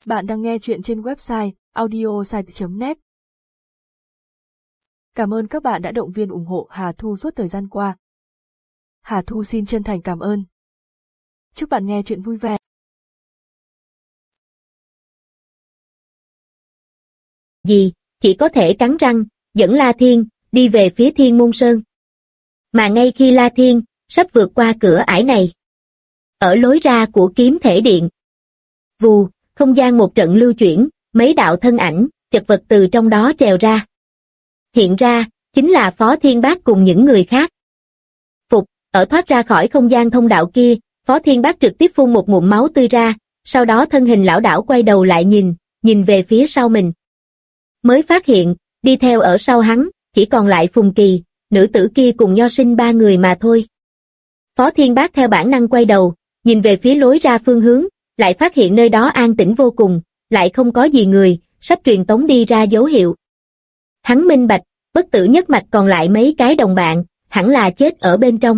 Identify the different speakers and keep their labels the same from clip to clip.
Speaker 1: Bạn đang nghe chuyện trên website audiosite.net. Cảm ơn các bạn đã động viên ủng hộ Hà Thu suốt thời gian qua. Hà Thu xin chân thành cảm ơn. Chúc bạn nghe chuyện vui vẻ.
Speaker 2: Chỉ có thể cắn răng, dẫn La Thiên đi về phía Thiên Môn Sơn. Mà ngay khi La Thiên sắp vượt qua cửa ải này, ở lối ra của kiếm thể điện, vù, không gian một trận lưu chuyển, mấy đạo thân ảnh chật vật từ trong đó trèo ra. Hiện ra chính là Phó Thiên Bác cùng những người khác. Ở thoát ra khỏi không gian thông đạo kia, Phó Thiên Bác trực tiếp phun một ngụm máu tươi ra, sau đó thân hình lảo đảo quay đầu lại nhìn về phía sau mình. Mới phát hiện, đi theo ở sau hắn, chỉ còn lại Phùng Kỳ, nữ tử kia cùng Nho Sinh ba người mà thôi. Phó Thiên Bác theo bản năng quay đầu, nhìn về phía lối ra phương hướng, lại phát hiện nơi đó an tĩnh vô cùng, lại không có gì người, sắp truyền tống đi ra dấu hiệu. Hắn minh bạch, Bất Tử Nhất Mạch còn lại mấy cái đồng bạn, hẳn là chết ở bên trong.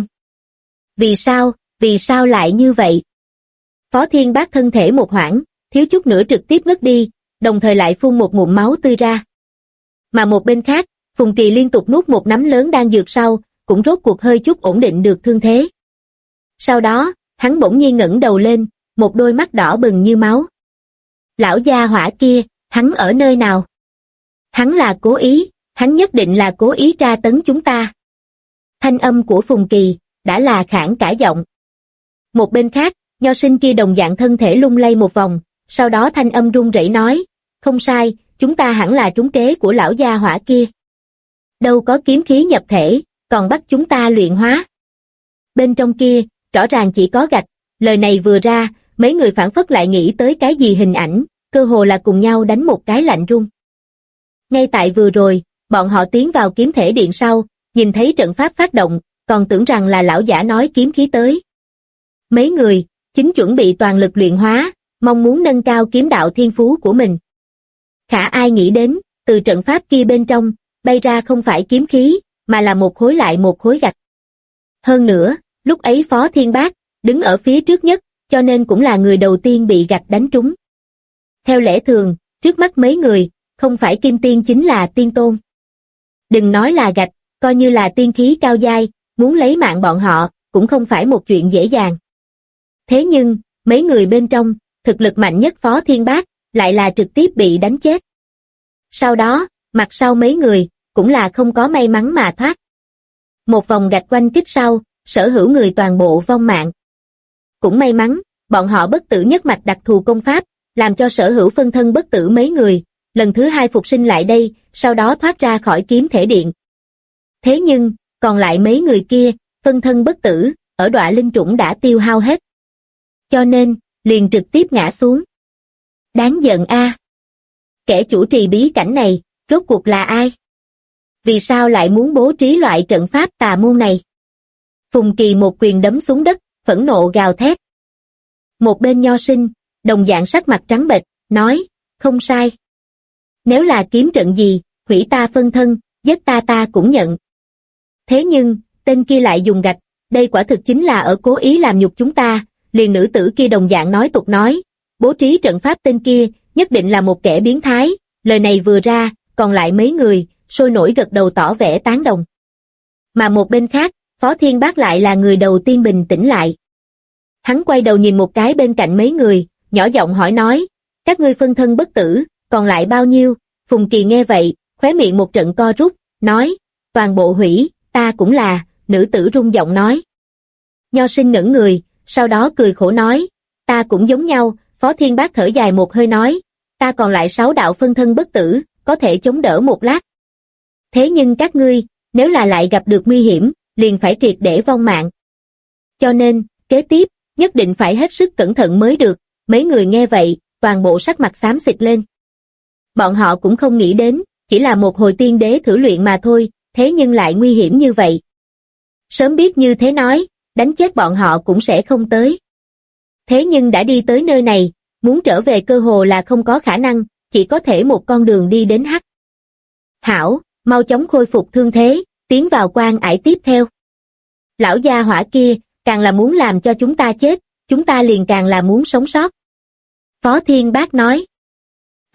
Speaker 2: Vì sao lại như vậy? Phó Thiên Bác thân thể một hoảng, thiếu chút nữa trực tiếp ngất đi, đồng thời lại phun một ngụm máu tươi ra. Mà một bên khác, Phùng Kỳ liên tục nuốt một nắm lớn đan dược sau, cũng rốt cuộc hơi chút ổn định được thương thế. Sau đó, hắn bỗng nhiên ngẩng đầu lên, một đôi mắt đỏ bừng như máu. Lão gia hỏa kia, hắn ở nơi nào? Hắn là cố ý, hắn nhất định là cố ý tra tấn chúng ta. Thanh âm của Phùng Kỳ đã là khản cả giọng. Một bên khác, Nho Sinh kia đồng dạng thân thể lung lay một vòng, sau đó thanh âm run rẩy nói, không sai, chúng ta hẳn là trúng kế của lão gia hỏa kia. Đâu có kiếm khí nhập thể, còn bắt chúng ta luyện hóa. Bên trong kia, rõ ràng chỉ có gạch, lời này vừa ra, mấy người phản phất lại nghĩ tới cái gì hình ảnh, cơ hồ là cùng nhau đánh một cái lạnh run. Ngay tại vừa rồi, bọn họ tiến vào kiếm thể điện sau, nhìn thấy trận pháp phát động, còn tưởng rằng là lão giả nói kiếm khí tới. Mấy người, chính chuẩn bị toàn lực luyện hóa, mong muốn nâng cao kiếm đạo thiên phú của mình. Khả ai nghĩ đến, từ trận pháp kia bên trong, bay ra không phải kiếm khí, mà là một khối lại một khối gạch. Hơn nữa, lúc ấy Phó Thiên Bác đứng ở phía trước nhất, cho nên cũng là người đầu tiên bị gạch đánh trúng. Theo lẽ thường, trước mắt mấy người, không phải kim tiên chính là tiên tôn. Đừng nói là gạch, coi như là tiên khí cao giai, muốn lấy mạng bọn họ, cũng không phải một chuyện dễ dàng. Thế nhưng, mấy người bên trong, thực lực mạnh nhất Phó Thiên Bác, lại là trực tiếp bị đánh chết. Sau đó, mặt sau mấy người, cũng là không có may mắn mà thoát. Một vòng gạch quanh kích sau, sở hữu người toàn bộ vong mạng. Cũng may mắn, bọn họ Bất Tử Nhất Mạch đặc thù công pháp, làm cho sở hữu phân thân bất tử mấy người, lần thứ hai phục sinh lại đây, sau đó thoát ra khỏi kiếm thể điện. Thế nhưng, còn lại mấy người kia, phân thân bất tử, ở đọa linh trũng đã tiêu hao hết. Cho nên, liền trực tiếp ngã xuống. Đáng giận a. Kẻ chủ trì bí cảnh này, rốt cuộc là ai? Vì sao lại muốn bố trí loại trận pháp tà môn này? Phùng Kỳ một quyền đấm xuống đất, phẫn nộ gào thét. Một bên Nho Sinh, đồng dạng sắc mặt trắng bệch, nói, không sai. Nếu là kiếm trận gì, hủy ta phân thân, giết ta cũng nhận. Thế nhưng, tên kia lại dùng gạch, đây quả thực chính là ở cố ý làm nhục chúng ta, liền nữ tử kia đồng dạng nói tục nói, bố trí trận pháp tên kia, nhất định là một kẻ biến thái, lời này vừa ra, còn lại mấy người, sôi nổi gật đầu tỏ vẻ tán đồng. Mà một bên khác, Phó Thiên Bác lại là người đầu tiên bình tĩnh lại. Hắn quay đầu nhìn một cái bên cạnh mấy người, nhỏ giọng hỏi nói, các ngươi phân thân bất tử, còn lại bao nhiêu? Phùng Kỳ nghe vậy, khóe miệng một trận co rút, nói, toàn bộ hủy, ta cũng là, nữ tử run giọng nói. Nho Sinh ngẩn người, sau đó cười khổ nói, ta cũng giống nhau. Phó Thiên Bác thở dài một hơi nói, ta còn lại 6 đạo phân thân bất tử, có thể chống đỡ một lát. Thế nhưng các ngươi, nếu là lại gặp được nguy hiểm, liền phải triệt để vong mạng. Cho nên, kế tiếp, nhất định phải hết sức cẩn thận mới được. Mấy người nghe vậy, toàn bộ sắc mặt xám xịt lên. Bọn họ cũng không nghĩ đến, chỉ là một hồi tiên đế thử luyện mà thôi, thế nhưng lại nguy hiểm như vậy. Sớm biết như thế nói, đánh chết bọn họ cũng sẽ không tới. Thế nhưng đã đi tới nơi này, muốn trở về cơ hồ là không có khả năng, chỉ có thể một con đường đi đến hắc. Hảo, mau chóng khôi phục thương thế, tiến vào quan ải tiếp theo. Lão gia hỏa kia, càng là muốn làm cho chúng ta chết, chúng ta liền càng là muốn sống sót. Phó Thiên Bác nói.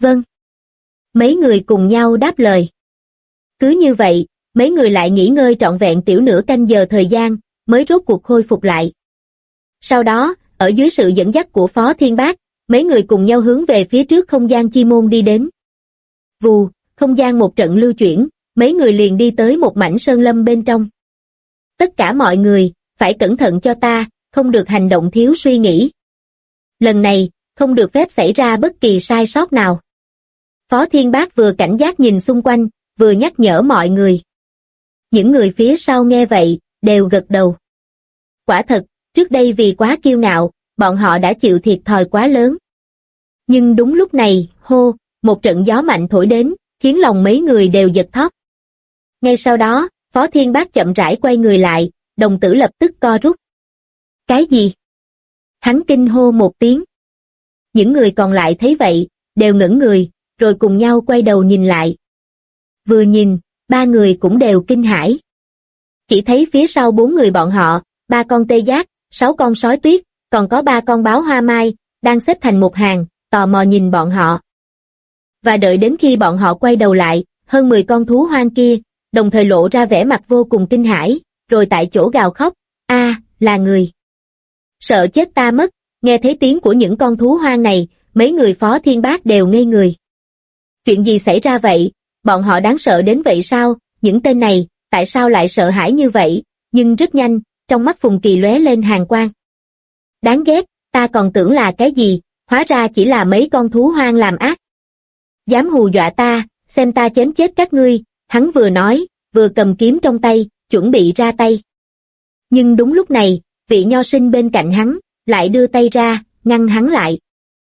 Speaker 2: Vâng. Mấy người cùng nhau đáp lời. Cứ như vậy, mấy người lại nghỉ ngơi trọn vẹn tiểu nửa canh giờ thời gian, mới rốt cuộc khôi phục lại. Sau đó, ở dưới sự dẫn dắt của Phó Thiên Bác, mấy người cùng nhau hướng về phía trước không gian chi môn đi đến. Vù, không gian một trận lưu chuyển, mấy người liền đi tới một mảnh sơn lâm bên trong. Tất cả mọi người, phải cẩn thận cho ta, không được hành động thiếu suy nghĩ. Lần này, không được phép xảy ra bất kỳ sai sót nào. Phó Thiên Bác vừa cảnh giác nhìn xung quanh, vừa nhắc nhở mọi người. Những người phía sau nghe vậy, đều gật đầu. Quả thật, trước đây vì quá kiêu ngạo, bọn họ đã chịu thiệt thòi quá lớn. Nhưng đúng lúc này, hô, một trận gió mạnh thổi đến, khiến lòng mấy người đều giật thót. Ngay sau đó, Phó Thiên Bác chậm rãi quay người lại, đồng tử lập tức co rút. Cái gì? Hắn kinh hô một tiếng. Những người còn lại thấy vậy, đều ngẩn người, rồi cùng nhau quay đầu nhìn lại. Vừa nhìn, ba người cũng đều kinh hãi. Chỉ thấy phía sau bốn người bọn họ, 3 con tê giác, 6 con sói tuyết, còn có 3 con báo hoa mai, đang xếp thành một hàng, tò mò nhìn bọn họ. Và đợi đến khi bọn họ quay đầu lại, hơn 10 con thú hoang kia, đồng thời lộ ra vẻ mặt vô cùng kinh hãi, rồi tại chỗ gào khóc, là người. Sợ chết ta mất, nghe thấy tiếng của những con thú hoang này, mấy người Phó Thiên Bác đều ngây người. Chuyện gì xảy ra vậy, bọn họ đáng sợ đến vậy sao, những tên này, tại sao lại sợ hãi như vậy, nhưng rất nhanh, trong mắt Phùng Kỳ lóe lên hàn quang. Đáng ghét, ta còn tưởng là cái gì, hóa ra chỉ là mấy con thú hoang làm ác. Dám hù dọa ta, xem ta chém chết các ngươi, hắn vừa nói, vừa cầm kiếm trong tay, chuẩn bị ra tay. Nhưng đúng lúc này, vị nho sinh bên cạnh hắn, lại đưa tay ra, ngăn hắn lại.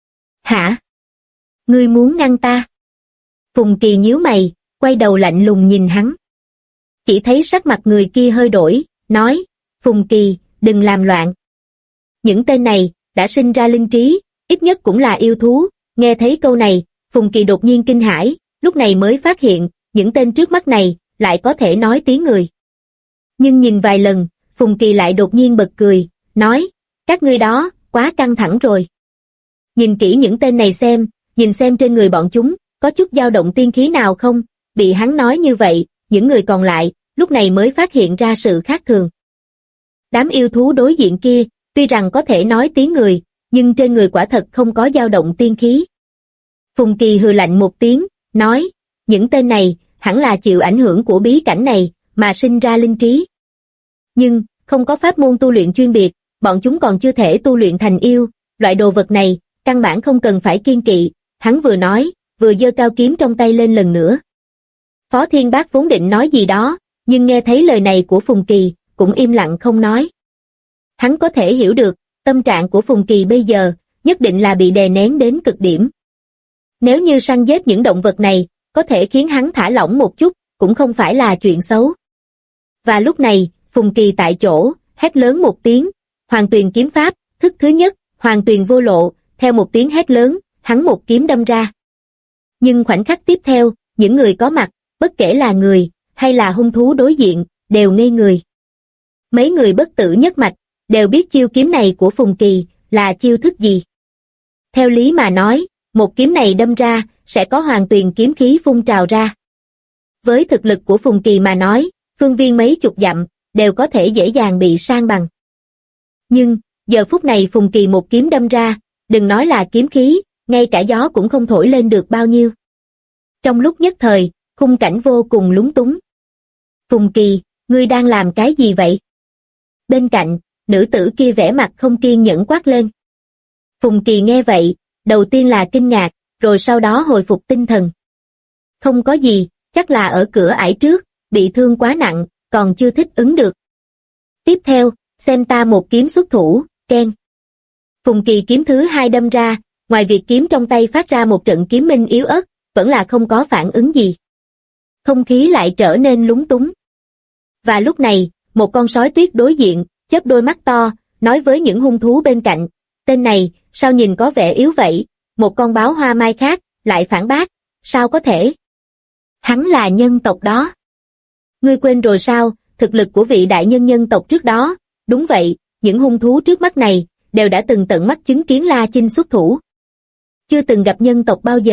Speaker 2: Hả? Ngươi muốn ngăn ta? Phùng Kỳ nhíu mày, quay đầu lạnh lùng nhìn hắn. Chỉ thấy sắc mặt người kia hơi đổi, nói, Phùng Kỳ, đừng làm loạn. Những tên này, đã sinh ra linh trí, ít nhất cũng là yêu thú, nghe thấy câu này, Phùng Kỳ đột nhiên kinh hãi, lúc này mới phát hiện, những tên trước mắt này, lại có thể nói tiếng người. Nhưng nhìn vài lần, Phùng Kỳ lại đột nhiên bật cười, nói, các ngươi đó, quá căng thẳng rồi. Nhìn kỹ những tên này xem, nhìn xem trên người bọn chúng, có chút dao động tiên khí nào không, bị hắn nói như vậy, những người còn lại, lúc này mới phát hiện ra sự khác thường. Đám yêu thú đối diện kia, tuy rằng có thể nói tiếng người, nhưng trên người quả thật không có dao động tiên khí. Phùng Kỳ hừ lạnh một tiếng, nói, những tên này, hẳn là chịu ảnh hưởng của bí cảnh này, mà sinh ra linh trí. Nhưng, không có pháp môn tu luyện chuyên biệt, bọn chúng còn chưa thể tu luyện thành yêu, loại đồ vật này, căn bản không cần phải kiêng kỵ, hắn vừa nói, vừa giơ cao kiếm trong tay lên lần nữa. Phó Thiên Bác vốn định nói gì đó, nhưng nghe thấy lời này của Phùng Kỳ, cũng im lặng không nói. Hắn có thể hiểu được, tâm trạng của Phùng Kỳ bây giờ, nhất định là bị đè nén đến cực điểm. Nếu như săn giết những động vật này, có thể khiến hắn thả lỏng một chút, cũng không phải là chuyện xấu. Và lúc này, Phùng Kỳ tại chỗ, hét lớn một tiếng, Hoàng Tuyền kiếm pháp, thức thứ nhất, Hoàng Tuyền vô lộ, theo một tiếng hét lớn, hắn một kiếm đâm ra. Nhưng khoảnh khắc tiếp theo, những người có mặt, bất kể là người, hay là hung thú đối diện, đều ngây người. Mấy người bất tử nhất mạch, đều biết chiêu kiếm này của Phùng Kỳ, là chiêu thức gì. Theo lý mà nói, một kiếm này đâm ra, sẽ có Hoàng Tuyền kiếm khí phun trào ra. Với thực lực của Phùng Kỳ mà nói, phương viên mấy chục dặm, đều có thể dễ dàng bị san bằng. Nhưng, giờ phút này Phùng Kỳ một kiếm đâm ra, đừng nói là kiếm khí, ngay cả gió cũng không thổi lên được bao nhiêu. Trong lúc nhất thời, khung cảnh vô cùng lúng túng. Phùng Kỳ, ngươi đang làm cái gì vậy? Bên cạnh, nữ tử kia vẻ mặt không kiên nhẫn quát lên. Phùng Kỳ nghe vậy, đầu tiên là kinh ngạc, rồi sau đó hồi phục tinh thần. Không có gì, chắc là ở cửa ải trước, bị thương quá nặng, còn chưa thích ứng được. Tiếp theo, xem ta một kiếm xuất thủ, keng. Phùng Kỳ kiếm thứ hai đâm ra, ngoài việc kiếm trong tay phát ra một trận kiếm minh yếu ớt, vẫn là không có phản ứng gì. Không khí lại trở nên lúng túng. Và lúc này, một con sói tuyết đối diện, chớp đôi mắt to, nói với những hung thú bên cạnh, tên này, sao nhìn có vẻ yếu vậy, một con báo hoa mai khác, lại phản bác, sao có thể? Hắn là nhân tộc đó. Ngươi quên rồi sao, thực lực của vị đại nhân tộc trước đó, đúng vậy, những hung thú trước mắt này, đều đã từng tận mắt chứng kiến La Chinh xuất thủ. Chưa từng gặp nhân tộc bao giờ,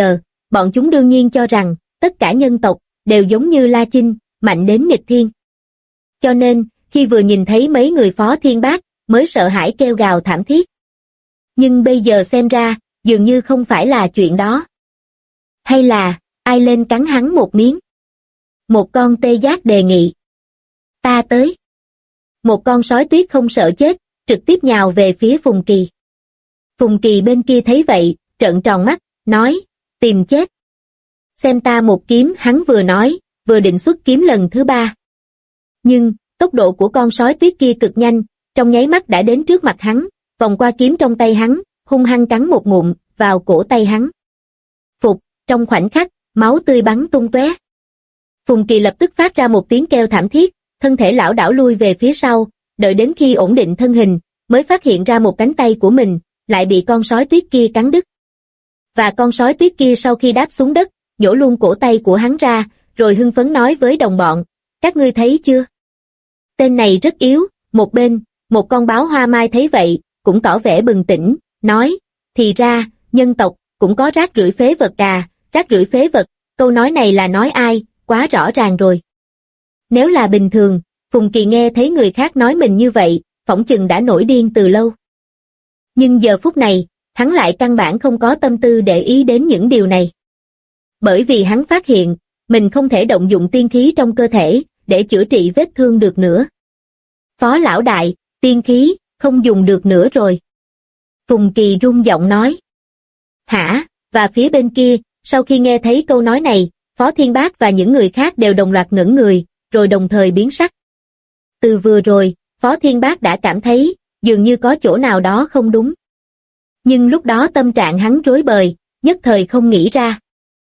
Speaker 2: bọn chúng đương nhiên cho rằng, tất cả nhân tộc, đều giống như La Chinh, mạnh đến nghịch thiên. Cho nên, khi vừa nhìn thấy mấy người Phó Thiên Bác, mới sợ hãi kêu gào thảm thiết. Nhưng bây giờ xem ra, dường như không phải là chuyện đó. Hay là, ai lên cắn hắn một miếng? Một con tê giác đề nghị. Ta tới. Một con sói tuyết không sợ chết, trực tiếp nhào về phía Phùng Kỳ. Phùng Kỳ bên kia thấy vậy, trợn tròn mắt, nói, tìm chết. Xem ta một kiếm, hắn vừa nói, vừa định xuất kiếm lần thứ ba. Nhưng, tốc độ của con sói tuyết kia cực nhanh, trong nháy mắt đã đến trước mặt hắn, vòng qua kiếm trong tay hắn, hung hăng cắn một ngụm, vào cổ tay hắn. Phục, trong khoảnh khắc, máu tươi bắn tung tóe. Phùng Kỳ lập tức phát ra một tiếng kêu thảm thiết, thân thể lảo đảo lui về phía sau, đợi đến khi ổn định thân hình, mới phát hiện ra một cánh tay của mình, lại bị con sói tuyết kia cắn đứt. Và con sói tuyết kia sau khi đáp xuống đất, nhổ luôn cổ tay của hắn ra, rồi hưng phấn nói với đồng bọn, các ngươi thấy chưa? Tên này rất yếu, một bên, một con báo hoa mai thấy vậy, cũng tỏ vẻ bừng tỉnh, nói, thì ra, nhân tộc, cũng có rác rưởi phế vật à, rác rưởi phế vật, câu nói này là nói ai, quá rõ ràng rồi. Nếu là bình thường, Phùng Kỳ nghe thấy người khác nói mình như vậy, phỏng chừng đã nổi điên từ lâu. Nhưng giờ phút này, hắn lại căn bản không có tâm tư để ý đến những điều này. Bởi vì hắn phát hiện, mình không thể động dụng tiên khí trong cơ thể, để chữa trị vết thương được nữa. Phó lão đại, tiên khí, không dùng được nữa rồi. Phùng Kỳ run giọng nói. Hả? Và phía bên kia, sau khi nghe thấy câu nói này, Phó Thiên Bác và những người khác đều đồng loạt ngẩng người, rồi đồng thời biến sắc. Từ vừa rồi, Phó Thiên Bác đã cảm thấy, dường như có chỗ nào đó không đúng. Nhưng lúc đó tâm trạng hắn rối bời, nhất thời không nghĩ ra.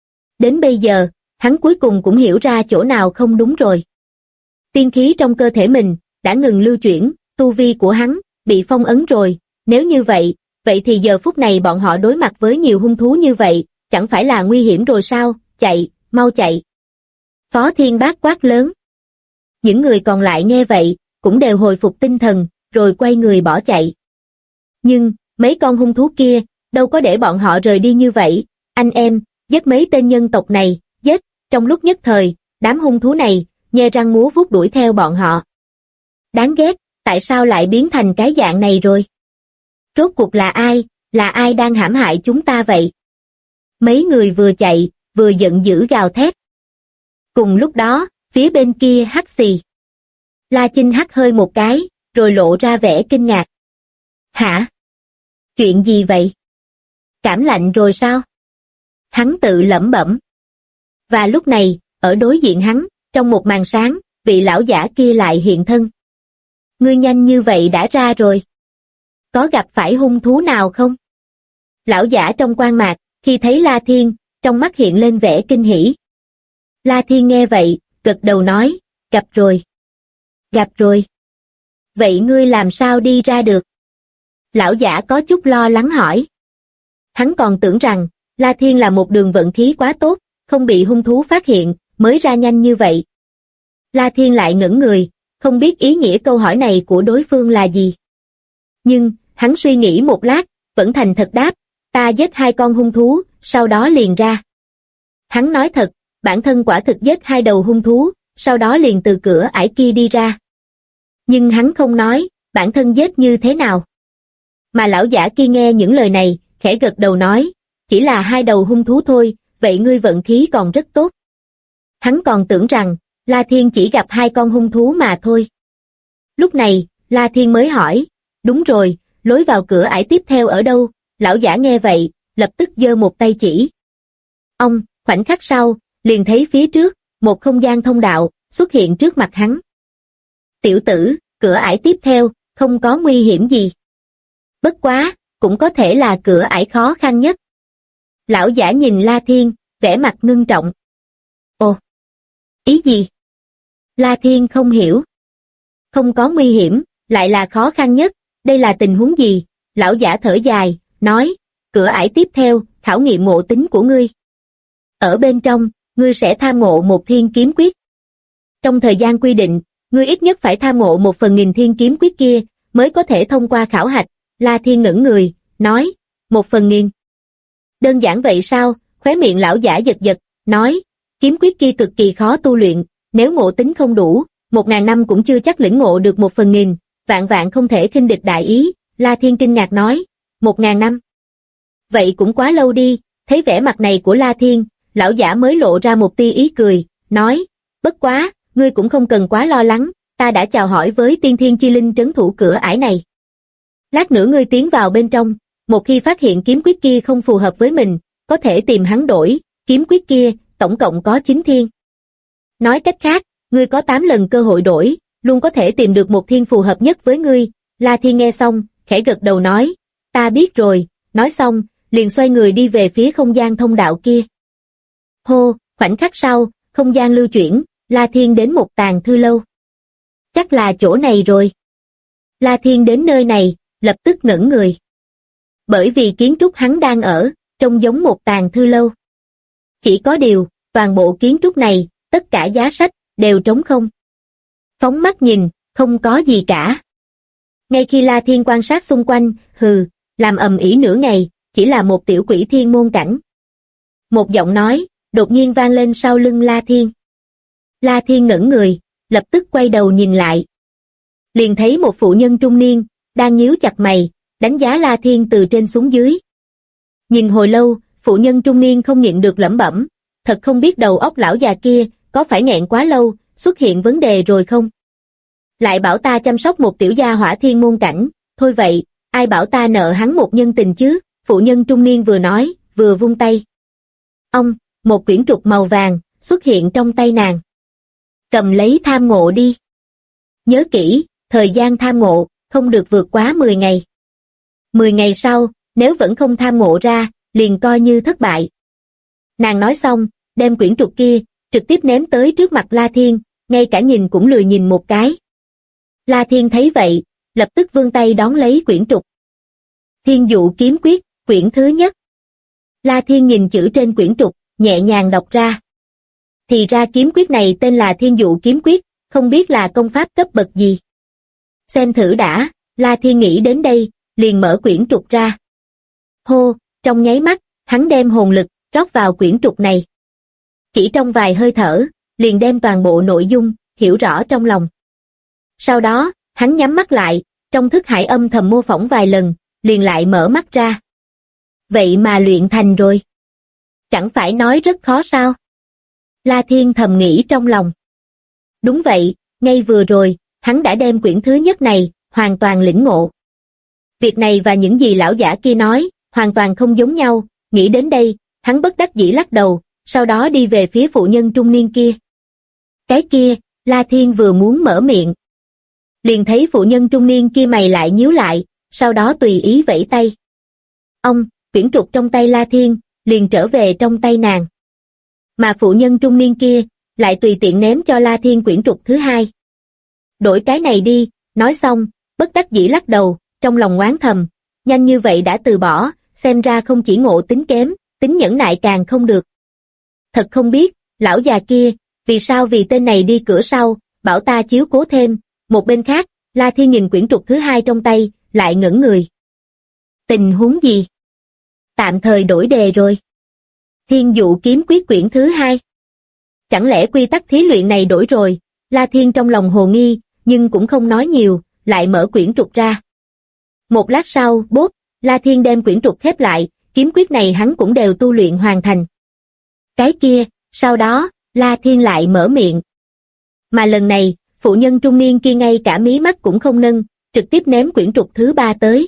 Speaker 2: Đến bây giờ, hắn cuối cùng cũng hiểu ra chỗ nào không đúng rồi. Tiên khí trong cơ thể mình, đã ngừng lưu chuyển, tu vi của hắn, bị phong ấn rồi, nếu như vậy, vậy thì giờ phút này bọn họ đối mặt với nhiều hung thú như vậy, chẳng phải là nguy hiểm rồi sao, chạy, mau chạy. Phó Thiên Bác quát lớn. Những người còn lại nghe vậy, cũng đều hồi phục tinh thần, rồi quay người bỏ chạy. Nhưng, mấy con hung thú kia, đâu có để bọn họ rời đi như vậy, anh em, giết mấy tên nhân tộc này, giết, trong lúc nhất thời, đám hung thú này, nhe răng múa vuốt đuổi theo bọn họ. Đáng ghét, tại sao lại biến thành cái dạng này rồi? Rốt cuộc là ai đang hãm hại chúng ta vậy? Mấy người vừa chạy, vừa giận dữ gào thét. Cùng lúc đó, phía bên kia hắt xì. La Chinh hắt hơi một cái, rồi lộ ra vẻ kinh ngạc. Hả? Chuyện gì vậy? Cảm lạnh rồi sao? Hắn tự lẩm bẩm. Và lúc này, ở đối diện hắn, trong một màn sáng, vị lão giả kia lại hiện thân. Ngươi nhanh như vậy đã ra rồi. Có gặp phải hung thú nào không? Lão giả trong quan mạc, khi thấy La Thiên, trong mắt hiện lên vẻ kinh hỉ. La Thiên nghe vậy, gật đầu nói, gặp rồi. Gặp rồi. Vậy ngươi làm sao đi ra được? Lão giả có chút lo lắng hỏi. Hắn còn tưởng rằng, La Thiên là một đường vận khí quá tốt, không bị hung thú phát hiện, mới ra nhanh như vậy. La Thiên lại ngẩn người, không biết ý nghĩa câu hỏi này của đối phương là gì. Nhưng, hắn suy nghĩ một lát, vẫn thành thật đáp, ta giết 2 con hung thú, sau đó liền ra. Hắn nói thật, bản thân quả thực giết 2 đầu hung thú, sau đó liền từ cửa ải kia đi ra. Nhưng hắn không nói, bản thân giết như thế nào. Mà lão giả kia nghe những lời này, khẽ gật đầu nói, chỉ là 2 đầu hung thú thôi, vậy ngươi vận khí còn rất tốt. Hắn còn tưởng rằng, La Thiên chỉ gặp 2 con hung thú mà thôi. Lúc này, La Thiên mới hỏi, đúng rồi, lối vào cửa ải tiếp theo ở đâu? Lão giả nghe vậy, lập tức giơ một tay chỉ. Ông, khoảnh khắc sau, liền thấy phía trước, một không gian thông đạo, xuất hiện trước mặt hắn. Tiểu tử, cửa ải tiếp theo, không có nguy hiểm gì. Bất quá, cũng có thể là cửa ải khó khăn nhất. Lão giả nhìn La Thiên, vẻ mặt ngưng trọng. Ồ, ý gì? La Thiên không hiểu. Không có nguy hiểm, lại là khó khăn nhất, đây là tình huống gì? Lão giả thở dài, nói, cửa ải tiếp theo, khảo nghiệm ngộ tính của ngươi. Ở bên trong, ngươi sẽ tham ngộ một thiên kiếm quyết. Trong thời gian quy định, ngươi ít nhất phải tham ngộ 1/1000 thiên kiếm quyết kia, mới có thể thông qua khảo hạch. La Thiên ngẩn người, nói, 1/1000. Đơn giản vậy sao? khóe miệng lão giả giật giật, nói, kiếm quyết kia cực kỳ khó tu luyện, nếu ngộ tính không đủ, 1000 năm cũng chưa chắc lĩnh ngộ được 1/1000, vạn vạn không thể khinh địch đại ý. La Thiên kinh ngạc nói, 1000 năm. Vậy cũng quá lâu đi. Thấy vẻ mặt này của La Thiên, lão giả mới lộ ra một tia ý cười, nói, bất quá, ngươi cũng không cần quá lo lắng, ta đã chào hỏi với tiên thiên chi linh trấn thủ cửa ải này. Lát nữa ngươi tiến vào bên trong, một khi phát hiện kiếm quyết kia không phù hợp với mình, có thể tìm hắn đổi, kiếm quyết kia, tổng cộng có 9 thiên. Nói cách khác, ngươi có 8 lần cơ hội đổi, luôn có thể tìm được một thiên phù hợp nhất với ngươi. La Thiên nghe xong, khẽ gật đầu nói, ta biết rồi, nói xong, liền xoay người đi về phía không gian thông đạo kia. Hô, khoảnh khắc sau, không gian lưu chuyển, La Thiên đến một tàng thư lâu. Chắc là chỗ này rồi. La Thiên đến nơi này, lập tức ngẩn người. Bởi vì kiến trúc hắn đang ở, trông giống một tàng thư lâu. Chỉ có điều, toàn bộ kiến trúc này, tất cả giá sách, đều trống không. Phóng mắt nhìn, không có gì cả. Ngay khi La Thiên quan sát xung quanh, làm ầm ĩ nửa ngày, chỉ là một tiểu quỷ thiên môn cảnh. Một giọng nói, đột nhiên vang lên sau lưng La Thiên. La Thiên ngẩn người, lập tức quay đầu nhìn lại. Liền thấy một phụ nhân trung niên, đang nhíu chặt mày, đánh giá La Thiên từ trên xuống dưới. Nhìn hồi lâu, phụ nhân trung niên không nhịn được lẩm bẩm, thật không biết đầu óc lão già kia, có phải nghẹn quá lâu, xuất hiện vấn đề rồi không? Lại bảo ta chăm sóc một tiểu gia hỏa thiên môn cảnh, thôi vậy, ai bảo ta nợ hắn một nhân tình chứ? Phụ nhân trung niên vừa nói, vừa vung tay. Ông, một quyển trục màu vàng, xuất hiện trong tay nàng. Cầm lấy tham ngộ đi. Nhớ kỹ, thời gian tham ngộ, không được vượt quá 10 ngày. 10 ngày sau, nếu vẫn không tham ngộ ra, liền coi như thất bại. Nàng nói xong, đem quyển trục kia, trực tiếp ném tới trước mặt La Thiên, ngay cả nhìn cũng lười nhìn một cái. La Thiên thấy vậy, lập tức vươn tay đón lấy quyển trục. Thiên dụ kiếm quyết, quyển thứ nhất. La Thiên nhìn chữ trên quyển trục, nhẹ nhàng đọc ra. Thì ra kiếm quyết này tên là Thiên dụ kiếm quyết, không biết là công pháp cấp bậc gì. Xem thử đã, La Thiên nghĩ đến đây, liền mở quyển trục ra. Hô, trong nháy mắt, hắn đem hồn lực, rót vào quyển trục này. Chỉ trong vài hơi thở, liền đem toàn bộ nội dung, hiểu rõ trong lòng. Sau đó, hắn nhắm mắt lại, trong thức hải âm thầm mô phỏng vài lần, liền lại mở mắt ra. Vậy mà luyện thành rồi. Chẳng phải nói rất khó sao? La Thiên thầm nghĩ trong lòng. Đúng vậy, ngay vừa rồi, hắn đã đem quyển thứ nhất này, hoàn toàn lĩnh ngộ. Việc này và những gì lão giả kia nói, hoàn toàn không giống nhau, nghĩ đến đây, hắn bất đắc dĩ lắc đầu, sau đó đi về phía phụ nhân trung niên kia. Cái kia, La Thiên vừa muốn mở miệng. Liền thấy phụ nhân trung niên kia mày lại nhíu lại, sau đó tùy ý vẫy tay. Ông, quyển trục trong tay La Thiên, liền trở về trong tay nàng. Mà phụ nhân trung niên kia, lại tùy tiện ném cho La Thiên quyển trục thứ hai. Đổi cái này đi, nói xong, bất đắc dĩ lắc đầu, trong lòng oán thầm, nhanh như vậy đã từ bỏ, xem ra không chỉ ngộ tính kém, tính nhẫn nại càng không được. Thật không biết, lão già kia, vì sao vì tên này đi cửa sau, bảo ta chiếu cố thêm. Một bên khác, La Thiên nhìn quyển trục thứ hai trong tay, lại ngẩn người. Tình huống gì? Tạm thời đổi đề rồi. Thiên dụ kiếm quyết quyển thứ hai. Chẳng lẽ quy tắc thí luyện này đổi rồi? La Thiên trong lòng hồ nghi, nhưng cũng không nói nhiều, lại mở quyển trục ra. Một lát sau, bốp, La Thiên đem quyển trục khép lại, kiếm quyết này hắn cũng đều tu luyện hoàn thành. Cái kia, sau đó, La Thiên lại mở miệng. Mà lần này, phụ nhân trung niên kia ngay cả mí mắt cũng không nâng, trực tiếp ném quyển trục thứ ba tới.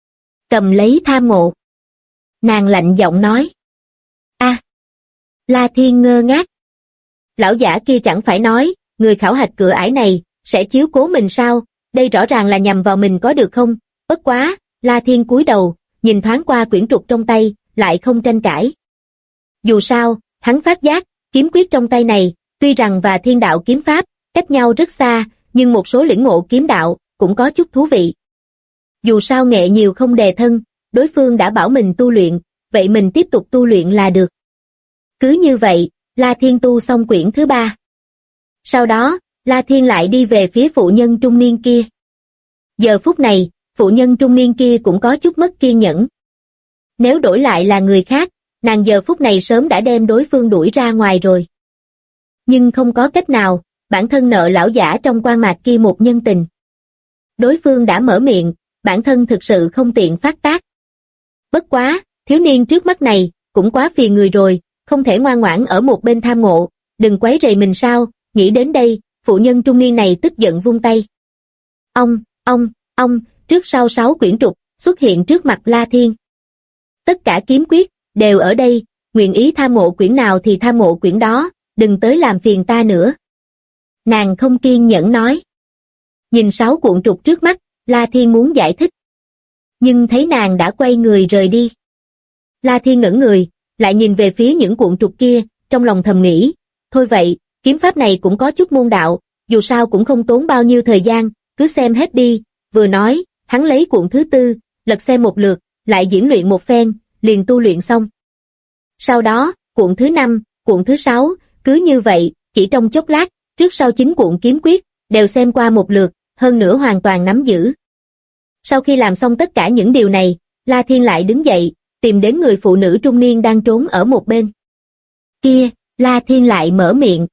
Speaker 2: Cầm lấy tham ngộ. Nàng lạnh giọng nói. La Thiên ngơ ngác. Lão giả kia chẳng phải nói, người khảo hạch cửa ải này, sẽ chiếu cố mình sao, đây rõ ràng là nhằm vào mình có được không? Bất quá, La Thiên cúi đầu, nhìn thoáng qua quyển trục trong tay, lại không tranh cãi. Dù sao, hắn phát giác, kiếm quyết trong tay này, tuy rằng và thiên đạo kiếm pháp, cách nhau rất xa, nhưng một số lĩnh ngộ kiếm đạo, cũng có chút thú vị. Dù sao nghệ nhiều không đè thân, đối phương đã bảo mình tu luyện, vậy mình tiếp tục tu luyện là được. Cứ như vậy, La Thiên tu xong quyển thứ ba. Sau đó, La Thiên lại đi về phía phụ nhân trung niên kia. Giờ phút này, phụ nhân trung niên kia cũng có chút mất kiên nhẫn. Nếu đổi lại là người khác, nàng giờ phút này sớm đã đem đối phương đuổi ra ngoài rồi. Nhưng không có cách nào, bản thân nợ lão giả trong quan mạc kia một nhân tình. Đối phương đã mở miệng, bản thân thực sự không tiện phát tác. Bất quá, thiếu niên trước mắt này, cũng quá phiền người rồi, không thể ngoan ngoãn ở một bên tham ngộ, đừng quấy rầy mình sao, nghĩ đến đây, phụ nhân trung niên này tức giận vung tay. Ông, trước sau 6 quyển trục, xuất hiện trước mặt La Thiên. Tất cả kiếm quyết, đều ở đây, nguyện ý tham ngộ quyển nào thì tham ngộ quyển đó, đừng tới làm phiền ta nữa. Nàng không kiên nhẫn nói. Nhìn 6 cuộn trục trước mắt, La Thiên muốn giải thích. Nhưng thấy nàng đã quay người rời đi. La Thiên ngẩn người, lại nhìn về phía những cuộn trục kia, trong lòng thầm nghĩ, thôi vậy, kiếm pháp này cũng có chút môn đạo, dù sao cũng không tốn bao nhiêu thời gian, cứ xem hết đi, vừa nói, hắn lấy cuộn thứ 4, lật xem một lượt, lại diễn luyện một phen, liền tu luyện xong. Sau đó, cuộn thứ 5, cuộn thứ 6, cứ như vậy, chỉ trong chốc lát, trước sau 9 cuộn kiếm quyết, đều xem qua một lượt, hơn nữa hoàn toàn nắm giữ. Sau khi làm xong tất cả những điều này, La Thiên lại đứng dậy, tìm đến người phụ nữ trung niên đang trốn ở một bên. Kia, La Thiên lại mở miệng.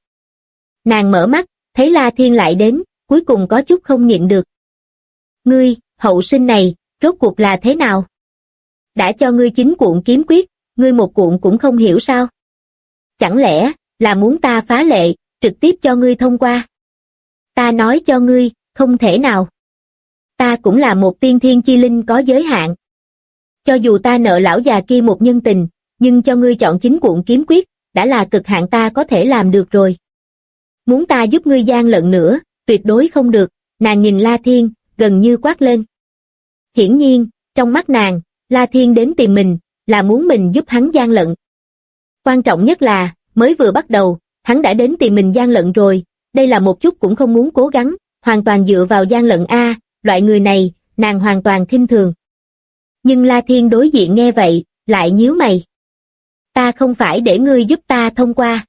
Speaker 2: Nàng mở mắt, thấy La Thiên lại đến, cuối cùng có chút không nhịn được. Ngươi, hậu sinh này, rốt cuộc là thế nào? Đã cho ngươi 9 cuộn kiếm quyết, ngươi một cuộn cũng không hiểu sao? Chẳng lẽ, là muốn ta phá lệ, trực tiếp cho ngươi thông qua? Ta nói cho ngươi, không thể nào. Ta cũng là một tiên thiên chi linh có giới hạn. Cho dù ta nợ lão già kia một nhân tình, nhưng cho ngươi chọn 9 cuộn kiếm quyết, đã là cực hạn ta có thể làm được rồi. Muốn ta giúp ngươi gian lận nữa, tuyệt đối không được, nàng nhìn La Thiên, gần như quát lên. Hiển nhiên, trong mắt nàng, La Thiên đến tìm mình, là muốn mình giúp hắn gian lận. Quan trọng nhất là, mới vừa bắt đầu, hắn đã đến tìm mình gian lận rồi, đây là một chút cũng không muốn cố gắng, hoàn toàn dựa vào gian lận a, loại người này, nàng hoàn toàn khinh thường. Nhưng La Thiên đối diện nghe vậy, lại nhíu mày. Ta không phải để ngươi giúp ta thông qua.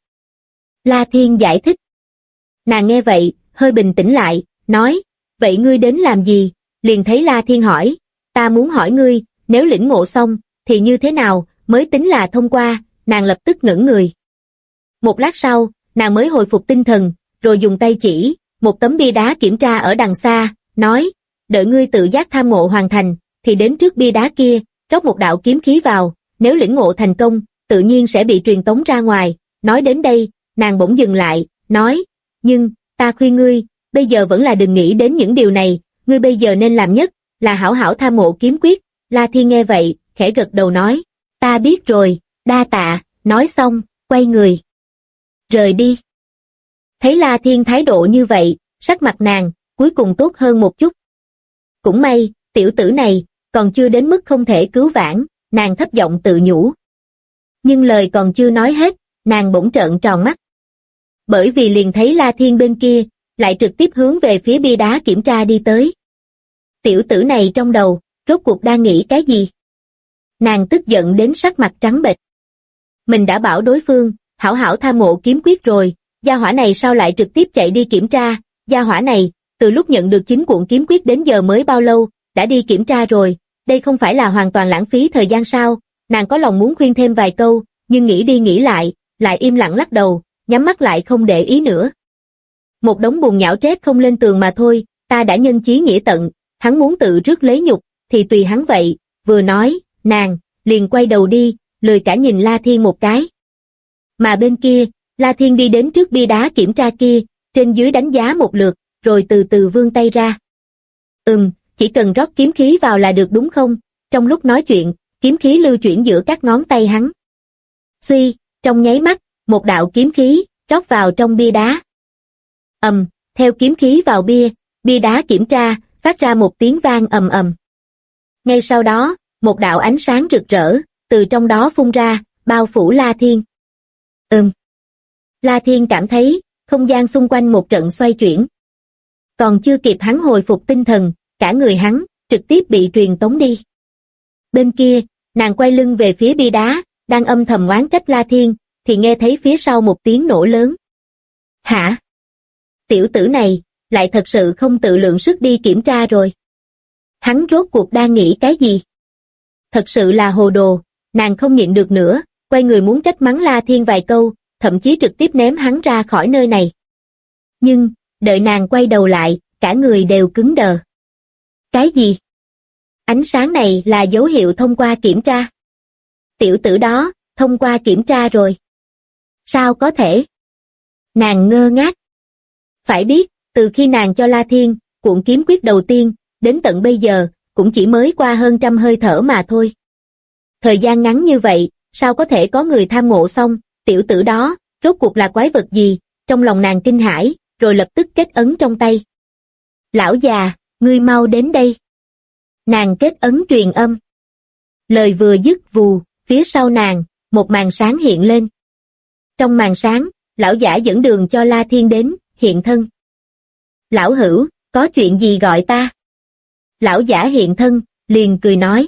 Speaker 2: La Thiên giải thích. Nàng nghe vậy, hơi bình tĩnh lại, nói, vậy ngươi đến làm gì? Liền thấy La Thiên hỏi, ta muốn hỏi ngươi, nếu lĩnh ngộ xong, thì như thế nào, mới tính là thông qua, nàng lập tức ngẩn người. Một lát sau, nàng mới hồi phục tinh thần, rồi dùng tay chỉ, một tấm bia đá kiểm tra ở đằng xa, nói, đợi ngươi tự giác tham ngộ hoàn thành, thì đến trước bia đá kia, rót một đạo kiếm khí vào, nếu lĩnh ngộ thành công, tự nhiên sẽ bị truyền tống ra ngoài. Nói đến đây, nàng bỗng dừng lại, nói, nhưng, ta khuyên ngươi, bây giờ vẫn là đừng nghĩ đến những điều này, ngươi bây giờ nên làm nhất, là hảo hảo tham ngộ kiếm quyết. La Thiên nghe vậy, khẽ gật đầu nói, ta biết rồi, đa tạ, nói xong, quay người. Rời đi. Thấy La Thiên thái độ như vậy, sắc mặt nàng, cuối cùng tốt hơn một chút. Cũng may, tiểu tử này, còn chưa đến mức không thể cứu vãn, nàng thấp giọng tự nhủ. Nhưng lời còn chưa nói hết, nàng bỗng trợn tròn mắt. Bởi vì liền thấy La Thiên bên kia, lại trực tiếp hướng về phía bia đá kiểm tra đi tới. Tiểu tử này trong đầu, rốt cuộc đang nghĩ cái gì? Nàng tức giận đến sắc mặt trắng bệch. Mình đã bảo đối phương, hảo hảo tham ngộ kiếm quyết rồi, gia hỏa này sao lại trực tiếp chạy đi kiểm tra? Gia hỏa này, từ lúc nhận được 9 cuộn kiếm quyết đến giờ mới bao lâu, đã đi kiểm tra rồi, đây không phải là hoàn toàn lãng phí thời gian sao? Nàng có lòng muốn khuyên thêm vài câu, nhưng nghĩ đi nghĩ lại im lặng lắc đầu, nhắm mắt lại không để ý nữa. Một đống bùn nhão trét không lên tường mà thôi, ta đã nhân chí nghĩa tận, hắn muốn tự rước lấy nhục, thì tùy hắn vậy, vừa nói, nàng, liền quay đầu đi, lười cả nhìn La Thiên một cái. Mà bên kia, La Thiên đi đến trước bia đá kiểm tra kia, trên dưới đánh giá một lượt, rồi từ từ vươn tay ra. Chỉ cần rót kiếm khí vào là được đúng không? Trong lúc nói chuyện, kiếm khí lưu chuyển giữa các ngón tay hắn. Suy, trong nháy mắt, một đạo kiếm khí, rót vào trong bia đá. Theo kiếm khí vào bia đá kiểm tra, phát ra một tiếng vang ầm ầm. Ngay sau đó, một đạo ánh sáng rực rỡ, từ trong đó phun ra, bao phủ La Thiên. La Thiên cảm thấy, không gian xung quanh một trận xoay chuyển. Còn chưa kịp hắn hồi phục tinh thần, cả người hắn, trực tiếp bị truyền tống đi. Bên kia, nàng quay lưng về phía bia đá, đang âm thầm oán trách La Thiên, thì nghe thấy phía sau một tiếng nổ lớn. Hả? Tiểu tử này, lại thật sự không tự lượng sức đi kiểm tra rồi. Hắn rốt cuộc đang nghĩ cái gì? Thật sự là hồ đồ, nàng không nhịn được nữa, quay người muốn trách mắng La Thiên vài câu, thậm chí trực tiếp ném hắn ra khỏi nơi này. Nhưng, đợi nàng quay đầu lại, cả người đều cứng đờ. Cái gì? Ánh sáng này là dấu hiệu thông qua kiểm tra. Tiểu tử đó, thông qua kiểm tra rồi. Sao có thể? Nàng ngơ ngác. Phải biết, từ khi nàng cho La Thiên, cuộn kiếm quyết đầu tiên, đến tận bây giờ, cũng chỉ mới qua hơn 100 hơi thở mà thôi. Thời gian ngắn như vậy, sao có thể có người tham ngộ xong, tiểu tử đó, rốt cuộc là quái vật gì, trong lòng nàng kinh hãi, rồi lập tức kết ấn trong tay. Lão già, ngươi mau đến đây. Nàng kết ấn truyền âm. Lời vừa dứt vù, phía sau nàng, một màn sáng hiện lên. Trong màn sáng, lão giả dẫn đường cho La Thiên đến, hiện thân. Lão hữu, có chuyện gì gọi ta? Lão giả hiện thân, liền cười nói.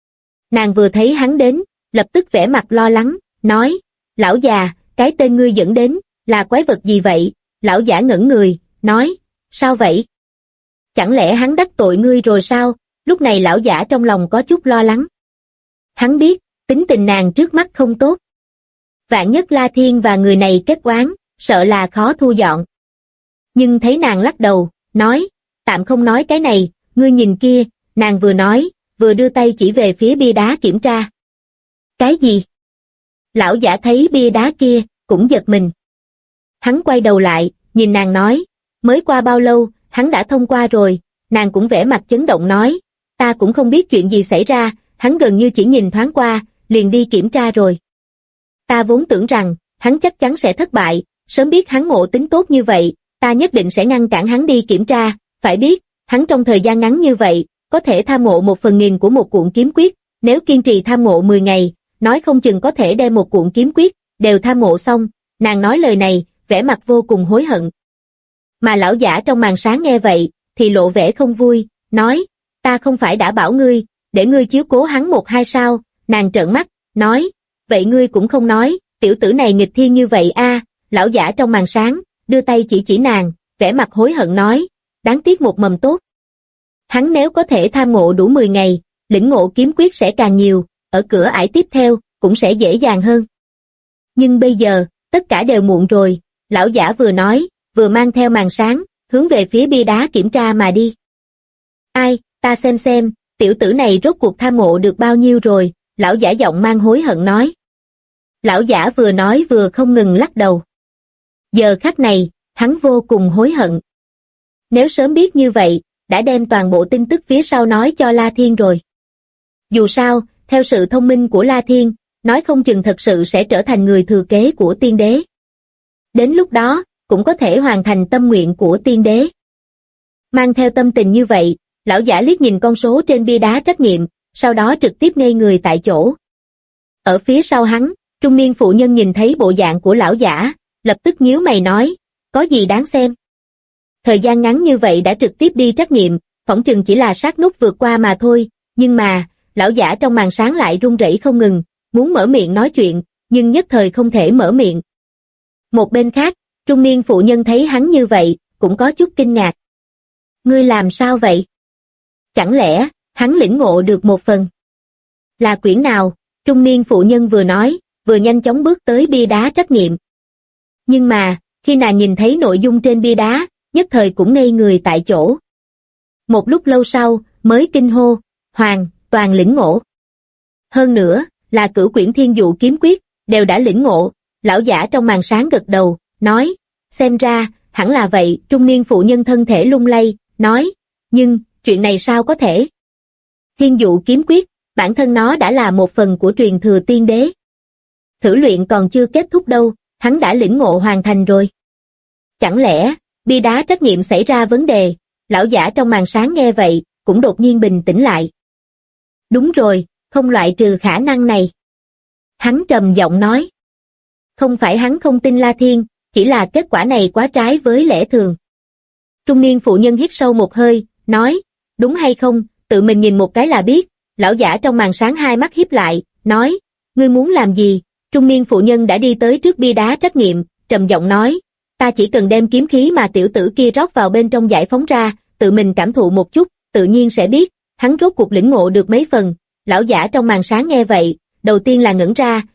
Speaker 2: Nàng vừa thấy hắn đến, lập tức vẻ mặt lo lắng, nói, lão già, cái tên ngươi dẫn đến, là quái vật gì vậy? Lão giả ngẩn người, nói, sao vậy? Chẳng lẽ hắn đắc tội ngươi rồi sao? Lúc này lão giả trong lòng có chút lo lắng. Hắn biết, tính tình nàng trước mắt không tốt. Vạn nhất La Thiên và người này kết oán, sợ là khó thu dọn. Nhưng thấy nàng lắc đầu, nói, tạm không nói cái này, ngươi nhìn kia, nàng vừa nói, vừa đưa tay chỉ về phía bia đá kiểm tra. Cái gì? Lão giả thấy bia đá kia, cũng giật mình. Hắn quay đầu lại, nhìn nàng nói, mới qua bao lâu, hắn đã thông qua rồi, nàng cũng vẻ mặt chấn động nói, ta cũng không biết chuyện gì xảy ra, hắn gần như chỉ nhìn thoáng qua, liền đi kiểm tra rồi. Ta vốn tưởng rằng, hắn chắc chắn sẽ thất bại, sớm biết hắn ngộ tính tốt như vậy, ta nhất định sẽ ngăn cản hắn đi kiểm tra, phải biết, hắn trong thời gian ngắn như vậy, có thể tham ngộ 1/1000 của một cuộn kiếm quyết, nếu kiên trì tham ngộ 10 ngày, nói không chừng có thể đem một cuộn kiếm quyết, đều tham ngộ xong, nàng nói lời này, vẻ mặt vô cùng hối hận. Mà lão giả trong màn sáng nghe vậy, thì lộ vẻ không vui, nói, ta không phải đã bảo ngươi, để ngươi chiếu cố hắn 1-2 sao, nàng trợn mắt, nói, vậy ngươi cũng không nói, tiểu tử này nghịch thiên như vậy a. Lão giả trong màn sáng, đưa tay chỉ nàng, vẻ mặt hối hận nói, đáng tiếc một mầm tốt. Hắn nếu có thể tham ngộ đủ 10 ngày, lĩnh ngộ kiếm quyết sẽ càng nhiều, ở cửa ải tiếp theo, cũng sẽ dễ dàng hơn. Nhưng bây giờ, tất cả đều muộn rồi, lão giả vừa nói, vừa mang theo màn sáng, hướng về phía bia đá kiểm tra mà đi. Ai, ta xem, tiểu tử này rốt cuộc tham ngộ được bao nhiêu rồi, lão giả giọng mang hối hận nói. Lão giả vừa nói vừa không ngừng lắc đầu. Giờ khắc này, hắn vô cùng hối hận. Nếu sớm biết như vậy, đã đem toàn bộ tin tức phía sau nói cho La Thiên rồi. Dù sao, theo sự thông minh của La Thiên, nói không chừng thật sự sẽ trở thành người thừa kế của tiên đế. Đến lúc đó, cũng có thể hoàn thành tâm nguyện của tiên đế. Mang theo tâm tình như vậy, lão giả liếc nhìn con số trên bia đá trắc nghiệm, sau đó trực tiếp ngây người tại chỗ. Ở phía sau hắn, trung niên phụ nhân nhìn thấy bộ dạng của lão giả, lập tức nhíu mày nói, có gì đáng xem? Thời gian ngắn như vậy đã trực tiếp đi trắc nghiệm, phỏng chừng chỉ là sát nút vượt qua mà thôi, nhưng mà, lão giả trong màn sáng lại run rẩy không ngừng, muốn mở miệng nói chuyện, nhưng nhất thời không thể mở miệng. Một bên khác, trung niên phụ nhân thấy hắn như vậy, cũng có chút kinh ngạc. Ngươi làm sao vậy? Chẳng lẽ, hắn lĩnh ngộ được 1/10? Là quyển nào? Trung niên phụ nhân vừa nói, vừa nhanh chóng bước tới bia đá trắc nghiệm. Nhưng mà, khi nàng nhìn thấy nội dung trên bia đá, nhất thời cũng ngây người tại chỗ. Một lúc lâu sau, mới kinh hô, hoàn toàn lĩnh ngộ. Hơn nữa, là cửu quyển thiên dụ kiếm quyết, đều đã lĩnh ngộ, lão giả trong màn sáng gật đầu, nói, xem ra, hẳn là vậy, trung niên phụ nhân thân thể lung lay, nói, nhưng, chuyện này sao có thể? Thiên dụ kiếm quyết, bản thân nó đã là một phần của truyền thừa tiên đế. Thử luyện còn chưa kết thúc đâu, hắn đã lĩnh ngộ hoàn thành rồi. Chẳng lẽ, bia đá trắc nghiệm xảy ra vấn đề, lão giả trong màn sáng nghe vậy, cũng đột nhiên bình tĩnh lại. Đúng rồi, không loại trừ khả năng này. Hắn trầm giọng nói. Không phải hắn không tin La Thiên, chỉ là kết quả này quá trái với lẽ thường. Trung niên phụ nhân hít sâu một hơi, nói, đúng hay không, tự mình nhìn một cái là biết, lão giả trong màn sáng hai mắt híp lại, nói, ngươi muốn làm gì? Trung niên phụ nhân đã đi tới trước bia đá trắc nghiệm, trầm giọng nói, ta chỉ cần đem kiếm khí mà tiểu tử kia rót vào bên trong giải phóng ra, tự mình cảm thụ một chút, tự nhiên sẽ biết, hắn rốt cuộc lĩnh ngộ được mấy phần. Lão giả trong màn sáng nghe vậy, đầu tiên là ngẩn ra,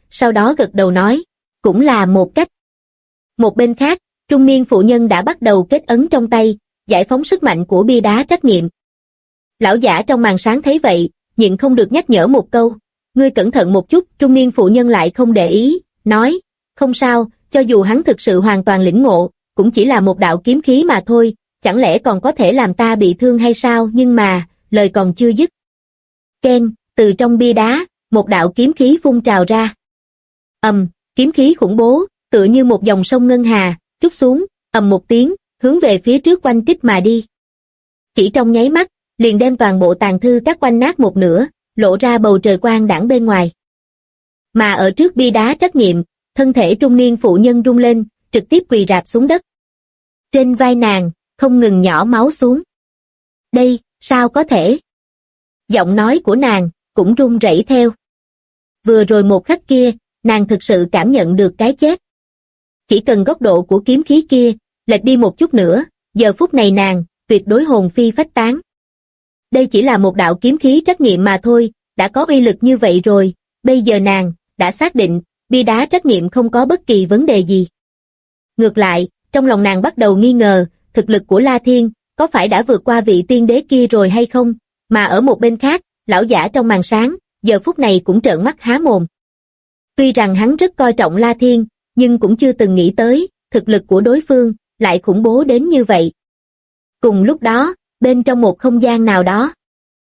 Speaker 2: sau đó gật đầu nói, cũng là một cách. Một bên khác, trung niên phụ nhân đã bắt đầu kết ấn trong tay, giải phóng sức mạnh của bia đá trắc nghiệm. Lão giả trong màn sáng thấy vậy, nhịn không được nhắc nhở một câu, ngươi cẩn thận một chút. Trung niên phụ nhân lại không để ý, nói, không sao, cho dù hắn thực sự hoàn toàn lĩnh ngộ, cũng chỉ là một đạo kiếm khí mà thôi, chẳng lẽ còn có thể làm ta bị thương hay sao? Nhưng mà, lời còn chưa dứt. Keng, từ trong bia đá, một đạo kiếm khí phun trào ra. Kiếm khí khủng bố, tựa như một dòng sông ngân hà, trút xuống, một tiếng, hướng về phía trước oanh kích mà đi. Chỉ trong nháy mắt, liền đem toàn bộ tàn thư cắt quanh nát một nửa, lộ ra bầu trời quang đãng bên ngoài. Mà ở trước bia đá trắc nghiệm, thân thể trung niên phụ nhân rung lên, trực tiếp quỳ rạp xuống đất. Trên vai nàng, không ngừng nhỏ máu xuống. Đây, sao có thể? Giọng nói của nàng, cũng run rẩy theo. Vừa rồi một khắc kia, nàng thực sự cảm nhận được cái chết. Chỉ cần góc độ của kiếm khí kia, lệch đi một chút nữa, giờ phút này nàng, tuyệt đối hồn phi phách tán. Đây chỉ là một đạo kiếm khí trắc nghiệm mà thôi, đã có uy lực như vậy rồi, bây giờ nàng, đã xác định, bia đá trắc nghiệm không có bất kỳ vấn đề gì. Ngược lại, trong lòng nàng bắt đầu nghi ngờ, thực lực của La Thiên, có phải đã vượt qua vị tiên đế kia rồi hay không, mà ở một bên khác, lão giả trong màn sáng, giờ phút này cũng trợn mắt há mồm. Tuy rằng hắn rất coi trọng La Thiên, nhưng cũng chưa từng nghĩ tới, thực lực của đối phương, lại khủng bố đến như vậy. Cùng lúc đó, bên trong một không gian nào đó.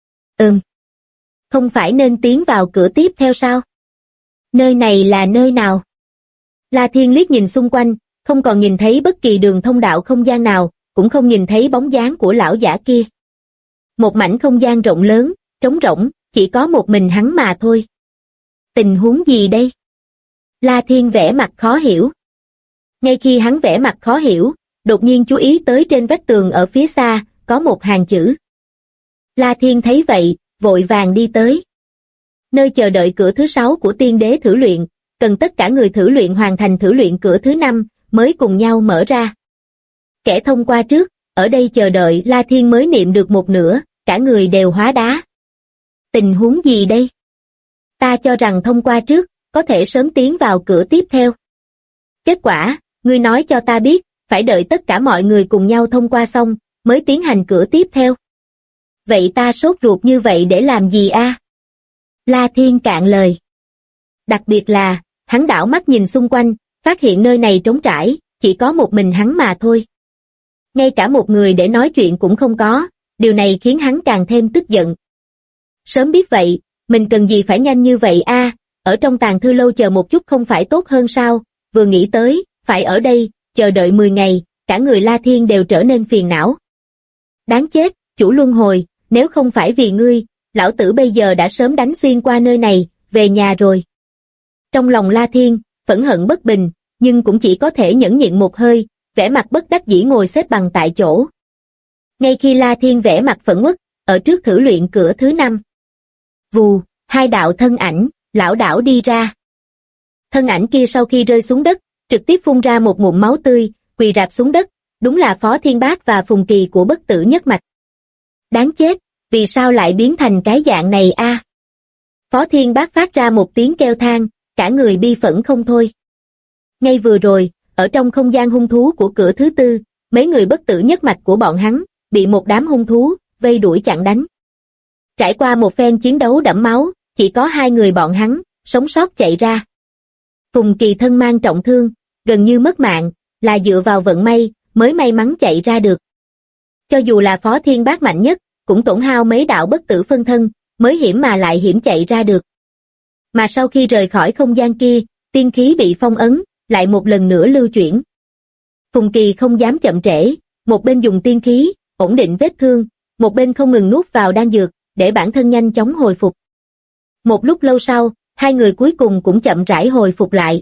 Speaker 2: Không phải nên tiến vào cửa tiếp theo sao? Nơi này là nơi nào? La Thiên liếc nhìn xung quanh, không còn nhìn thấy bất kỳ đường thông đạo không gian nào, cũng không nhìn thấy bóng dáng của lão giả kia. Một mảnh không gian rộng lớn, trống rỗng, chỉ có một mình hắn mà thôi. Tình huống gì đây? La Thiên vẻ mặt khó hiểu. Ngay khi hắn vẻ mặt khó hiểu, đột nhiên chú ý tới trên vách tường ở phía xa, có một hàng chữ. La Thiên thấy vậy, vội vàng đi tới. Nơi chờ đợi cửa thứ 6 của tiên đế thử luyện, cần tất cả người thử luyện hoàn thành thử luyện cửa thứ 5, mới cùng nhau mở ra. Kẻ thông qua trước, ở đây chờ đợi. La Thiên mới niệm được một nửa, cả người đều hóa đá. Tình huống gì đây? Ta cho rằng thông qua trước, có thể sớm tiến vào cửa tiếp theo. Kết quả, ngươi nói cho ta biết, phải đợi tất cả mọi người cùng nhau thông qua xong, mới tiến hành cửa tiếp theo. Vậy ta sốt ruột như vậy để làm gì a? La Thiên cạn lời. Đặc biệt là, hắn đảo mắt nhìn xung quanh, phát hiện nơi này trống trải, chỉ có một mình hắn mà thôi. Ngay cả một người để nói chuyện cũng không có, điều này khiến hắn càng thêm tức giận. Sớm biết vậy, mình cần gì phải nhanh như vậy a? Ở trong tàng thư lâu chờ một chút không phải tốt hơn sao? Vừa nghĩ tới, phải ở đây, chờ đợi 10 ngày, cả người La Thiên đều trở nên phiền não. Đáng chết, chủ luân hồi, nếu không phải vì ngươi, lão tử bây giờ đã sớm đánh xuyên qua nơi này, về nhà rồi. Trong lòng La Thiên, phẫn hận bất bình, nhưng cũng chỉ có thể nhẫn nhịn một hơi, vẻ mặt bất đắc dĩ ngồi xếp bằng tại chỗ. Ngay khi La Thiên vẻ mặt phẫn uất, ở trước thử luyện cửa thứ 5. Vù, hai đạo thân ảnh, lảo đảo đi ra. Thân ảnh kia sau khi rơi xuống đất, trực tiếp phun ra một ngụm máu tươi, quỳ rạp xuống đất, đúng là Phó Thiên Bác và Phùng Kỳ của Bất Tử Nhất Mạch. Đáng chết, vì sao lại biến thành cái dạng này a? Phó Thiên Bác phát ra một tiếng kêu than, cả người bi phẫn không thôi. Ngay vừa rồi, ở trong không gian hung thú của cửa thứ 4, mấy người Bất Tử Nhất Mạch của bọn hắn, bị một đám hung thú, vây đuổi chặn đánh. Trải qua một phen chiến đấu đẫm máu, chỉ có 2 người bọn hắn, sống sót chạy ra. Phùng Kỳ thân mang trọng thương, gần như mất mạng, là dựa vào vận may, mới may mắn chạy ra được. Cho dù là Phó Thiên Bác mạnh nhất, cũng tổn hao mấy đạo bất tử phân thân, mới hiểm mà lại hiểm chạy ra được. Mà sau khi rời khỏi không gian kia, tiên khí bị phong ấn, lại một lần nữa lưu chuyển. Phùng Kỳ không dám chậm trễ, một bên dùng tiên khí, ổn định vết thương, một bên không ngừng nuốt vào đan dược, để bản thân nhanh chóng hồi phục. Một lúc lâu sau, 2 người cuối cùng cũng chậm rãi hồi phục lại.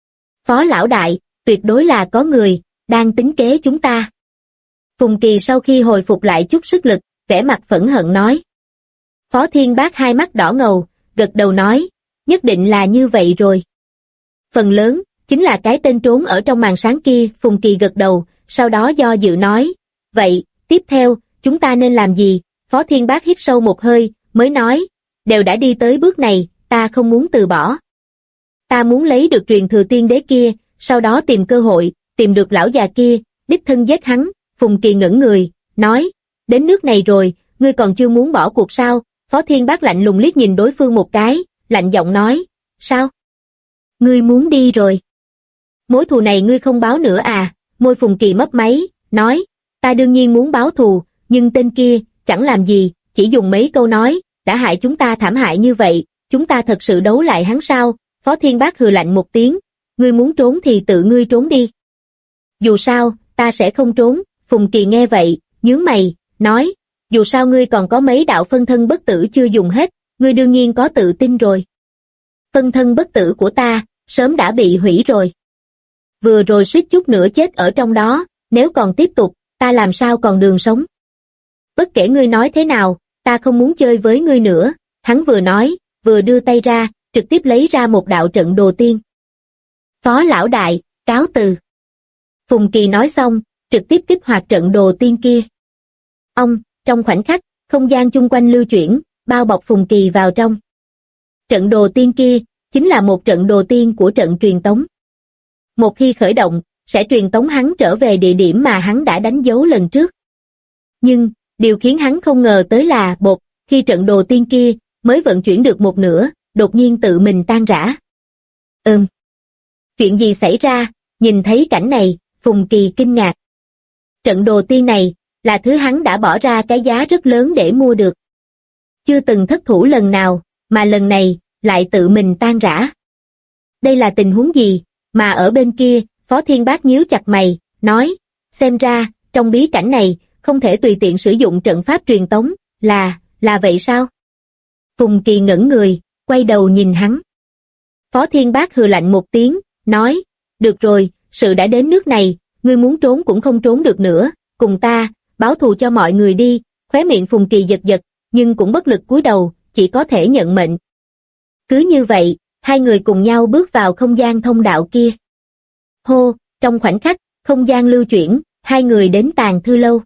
Speaker 2: Phó lão đại, tuyệt đối là có người, đang tính kế chúng ta. Phùng Kỳ sau khi hồi phục lại chút sức lực, vẻ mặt phẫn hận nói. Phó Thiên Bác hai mắt đỏ ngầu, gật đầu nói, nhất định là như vậy rồi. Phần lớn, chính là cái tên trốn ở trong màn sáng kia. Phùng Kỳ gật đầu, sau đó do dự nói, vậy, tiếp theo, chúng ta nên làm gì? Phó Thiên Bác hít sâu một hơi, mới nói, đều đã đi tới bước này, ta không muốn từ bỏ. Ta muốn lấy được truyền thừa tiên đế kia, sau đó tìm cơ hội, tìm được lão già kia, đích thân giết hắn. Phùng Kỳ ngẩn người, nói, đến nước này rồi, ngươi còn chưa muốn bỏ cuộc sao? Phó Thiên Bác lạnh lùng liếc nhìn đối phương một cái, lạnh giọng nói, sao? Ngươi muốn đi rồi? Mối thù này ngươi không báo nữa à? Môi Phùng Kỳ mấp máy, nói, ta đương nhiên muốn báo thù, nhưng tên kia, chẳng làm gì, chỉ dùng mấy câu nói, đã hại chúng ta thảm hại như vậy, chúng ta thật sự đấu lại hắn sao? Phó Thiên Bác hừ lạnh một tiếng, ngươi muốn trốn thì tự ngươi trốn đi. Dù sao, ta sẽ không trốn. Phùng Kỳ nghe vậy, nhướng mày, nói, dù sao ngươi còn có mấy đạo phân thân bất tử chưa dùng hết, ngươi đương nhiên có tự tin rồi. Phân thân bất tử của ta, sớm đã bị hủy rồi. Vừa rồi suýt chút nữa chết ở trong đó, nếu còn tiếp tục, ta làm sao còn đường sống. Bất kể ngươi nói thế nào, ta không muốn chơi với ngươi nữa. Hắn vừa nói, vừa đưa tay ra, trực tiếp lấy ra một đạo trận đồ tiên. Phó lão đại, cáo từ. Phùng Kỳ nói xong, trực tiếp kích hoạt trận đồ tiên kia. Trong khoảnh khắc, không gian chung quanh lưu chuyển, bao bọc Phùng Kỳ vào trong. Trận đồ tiên kia, chính là một trận đồ tiên của trận truyền tống. Một khi khởi động, sẽ truyền tống hắn trở về địa điểm mà hắn đã đánh dấu lần trước. Nhưng, điều khiến hắn không ngờ tới là khi trận đồ tiên kia mới vận chuyển được một nửa, đột nhiên tự mình tan rã. Chuyện gì xảy ra? Nhìn thấy cảnh này, Phùng Kỳ kinh ngạc. Trận đồ tiên này, là thứ hắn đã bỏ ra cái giá rất lớn để mua được. Chưa từng thất thủ lần nào, mà lần này, lại tự mình tan rã. Đây là tình huống gì? Mà ở bên kia, Phó Thiên Bác nhíu chặt mày, nói, xem ra, trong bí cảnh này, không thể tùy tiện sử dụng trận pháp truyền tống, là vậy sao? Phùng Kỳ ngẩn người, quay đầu nhìn hắn. Phó Thiên Bác hừ lạnh một tiếng, nói, được rồi, sự đã đến nước này, ngươi muốn trốn cũng không trốn được nữa, cùng ta, báo thù cho mọi người đi. Khóe miệng Phùng Kỳ giật giật, nhưng cũng bất lực cúi đầu, chỉ có thể nhận mệnh. Cứ như vậy, hai người cùng nhau bước vào không gian thông đạo kia. Hô, trong khoảnh khắc, không gian lưu chuyển, hai người đến Tàng Thư Lâu.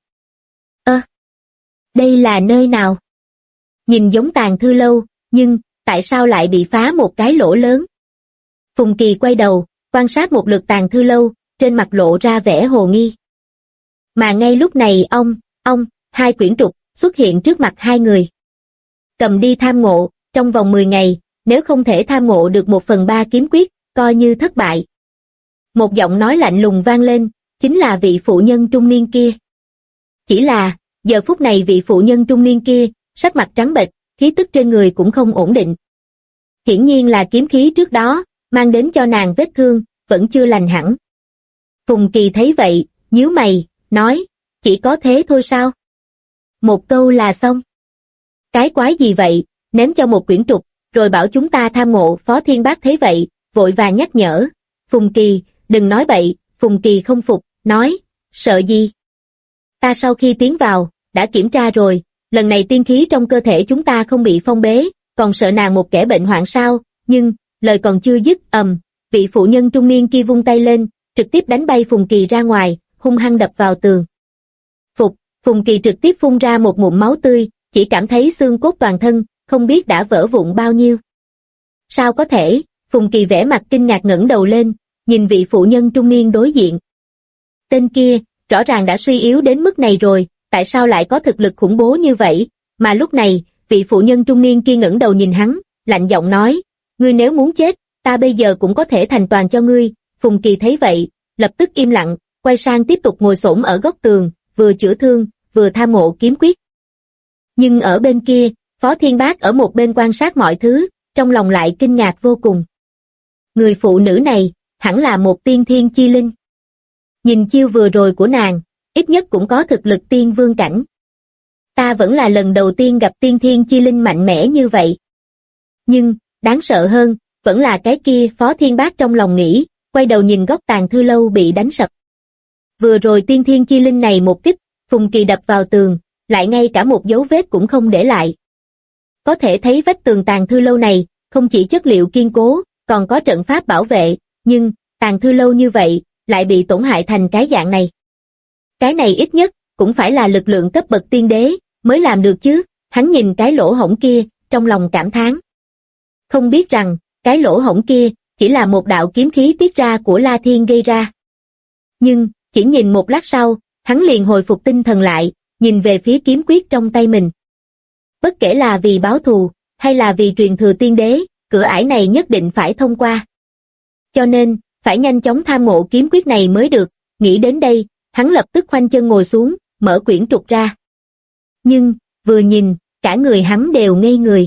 Speaker 2: Đây là nơi nào? Nhìn giống Tàng Thư Lâu, nhưng, tại sao lại bị phá một cái lỗ lớn? Phùng Kỳ quay đầu, quan sát một lượt Tàng Thư Lâu, trên mặt lộ ra vẻ hồ nghi. Mà ngay lúc này hai quyển trục xuất hiện trước mặt hai người. Cầm đi tham ngộ, trong vòng 10 ngày, nếu không thể tham ngộ được 1/3 kiếm quyết, coi như thất bại. Một giọng nói lạnh lùng vang lên, chính là vị phụ nhân trung niên kia. Chỉ là, giờ phút này vị phụ nhân trung niên kia, sắc mặt trắng bệch, khí tức trên người cũng không ổn định. Hiển nhiên là kiếm khí trước đó, mang đến cho nàng vết thương, vẫn chưa lành hẳn. Phùng Kỳ thấy vậy, nhíu mày, nói, chỉ có thế thôi sao? Một câu là xong. Cái quái gì vậy, ném cho một quyển trục, rồi bảo chúng ta tham ngộ. Phó Thiên Bác thấy vậy, vội vàng nhắc nhở. Phùng Kỳ, đừng nói bậy. Phùng Kỳ không phục, nói, sợ gì? Ta sau khi tiến vào, đã kiểm tra rồi, lần này tiên khí trong cơ thể chúng ta không bị phong bế, còn sợ nàng một kẻ bệnh hoạn sao? Nhưng, lời còn chưa dứt, vị phụ nhân trung niên kia vung tay lên, trực tiếp đánh bay Phùng Kỳ ra ngoài, hung hăng đập vào tường. Phùng Kỳ trực tiếp phun ra một ngụm máu tươi, chỉ cảm thấy xương cốt toàn thân, không biết đã vỡ vụn bao nhiêu. Sao có thể? Phùng Kỳ vẻ mặt kinh ngạc ngẩng đầu lên, nhìn vị phụ nhân trung niên đối diện. Tên kia, rõ ràng đã suy yếu đến mức này rồi, tại sao lại có thực lực khủng bố như vậy? Mà lúc này, vị phụ nhân trung niên kia ngẩng đầu nhìn hắn, lạnh giọng nói, ngươi nếu muốn chết, ta bây giờ cũng có thể thành toàn cho ngươi. Phùng Kỳ thấy vậy, lập tức im lặng, quay sang tiếp tục ngồi xổm ở góc tường, vừa chữa thương, vừa tham ngộ kiếm quyết. Nhưng ở bên kia, Phó Thiên Bác ở một bên quan sát mọi thứ, trong lòng lại kinh ngạc vô cùng. Người phụ nữ này, hẳn là một tiên thiên chi linh. Nhìn chiêu vừa rồi của nàng, ít nhất cũng có thực lực tiên vương cảnh. Ta vẫn là lần đầu tiên gặp tiên thiên chi linh mạnh mẽ như vậy. Nhưng, đáng sợ hơn, vẫn là cái kia. Phó Thiên Bác trong lòng nghĩ, quay đầu nhìn góc Tàng Thư Lâu bị đánh sập. Vừa rồi tiên thiên chi linh này một kích, Phùng Kỳ đập vào tường, lại ngay cả một dấu vết cũng không để lại. Có thể thấy vách tường Tàng Thư Lâu này, không chỉ chất liệu kiên cố, còn có trận pháp bảo vệ, nhưng, Tàng Thư Lâu như vậy, lại bị tổn hại thành cái dạng này. Cái này ít nhất, cũng phải là lực lượng cấp bậc tiên đế, mới làm được chứ. Hắn nhìn cái lỗ hổng kia, trong lòng cảm thán. Không biết rằng, cái lỗ hổng kia, chỉ là một đạo kiếm khí tiết ra của La Thiên gây ra. Nhưng, chỉ nhìn một lát sau, hắn liền hồi phục tinh thần lại, nhìn về phía kiếm quyết trong tay mình. Bất kể là vì báo thù, hay là vì truyền thừa tiên đế, cửa ải này nhất định phải thông qua. Cho nên, phải nhanh chóng tham ngộ kiếm quyết này mới được, nghĩ đến đây, hắn lập tức khoanh chân ngồi xuống, mở quyển trục ra. Nhưng, vừa nhìn, cả người hắn đều ngây người.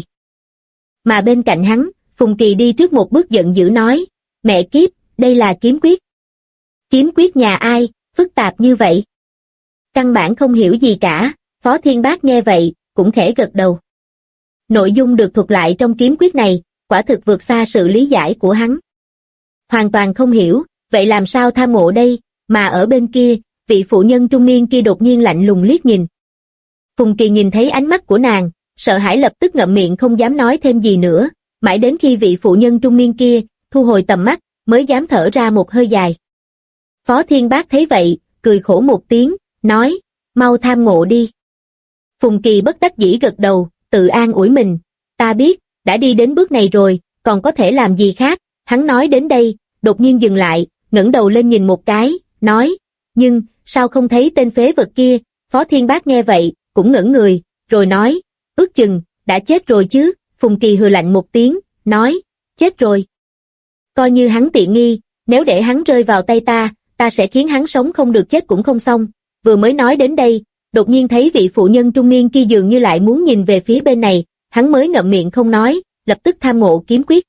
Speaker 2: Mà bên cạnh hắn, Phùng Kỳ đi trước một bước giận dữ nói, mẹ kiếp, đây là kiếm quyết. Kiếm quyết nhà ai, phức tạp như vậy? Căn bản không hiểu gì cả, Phó Thiên Bác nghe vậy, cũng khẽ gật đầu. Nội dung được thuật lại trong kiếm quyết này, quả thực vượt xa sự lý giải của hắn. Hoàn toàn không hiểu, vậy làm sao tham ngộ đây, mà ở bên kia, vị phụ nhân trung niên kia đột nhiên lạnh lùng liếc nhìn. Phùng Kỳ nhìn thấy ánh mắt của nàng, sợ hãi lập tức ngậm miệng không dám nói thêm gì nữa, mãi đến khi vị phụ nhân trung niên kia thu hồi tầm mắt, mới dám thở ra một hơi dài. Phó Thiên Bác thấy vậy, cười khổ một tiếng, nói, mau tham ngộ đi. Phùng Kỳ bất đắc dĩ gật đầu, tự an ủi mình, ta biết, đã đi đến bước này rồi, còn có thể làm gì khác, hắn nói đến đây, đột nhiên dừng lại, ngẩng đầu lên nhìn một cái, nói, nhưng, sao không thấy tên phế vật kia, Phó Thiên Bác nghe vậy, cũng ngẩng người, rồi nói, ước chừng, đã chết rồi chứ, Phùng Kỳ hừ lạnh một tiếng, nói, chết rồi. Coi như hắn tiện nghi, nếu để hắn rơi vào tay ta sẽ khiến hắn sống không được chết cũng không xong, vừa mới nói đến đây, đột nhiên thấy vị phụ nhân trung niên kia dường như lại muốn nhìn về phía bên này, hắn mới ngậm miệng không nói, lập tức tham ngộ kiếm quyết.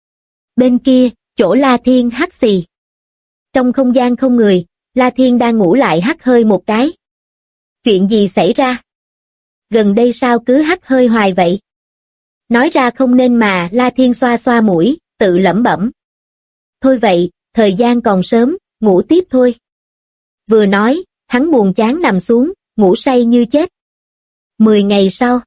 Speaker 2: Bên kia, chỗ La Thiên hắt xì. Trong không gian không người, La Thiên đang ngủ lại hắt hơi một cái. Chuyện gì xảy ra? Gần đây sao cứ hắt hơi hoài vậy? Nói ra không nên mà, La Thiên xoa xoa mũi, tự lẩm bẩm. Thôi vậy, thời gian còn sớm, ngủ tiếp thôi. Vừa nói, hắn buồn chán nằm xuống, ngủ say như chết. 10 ngày sau.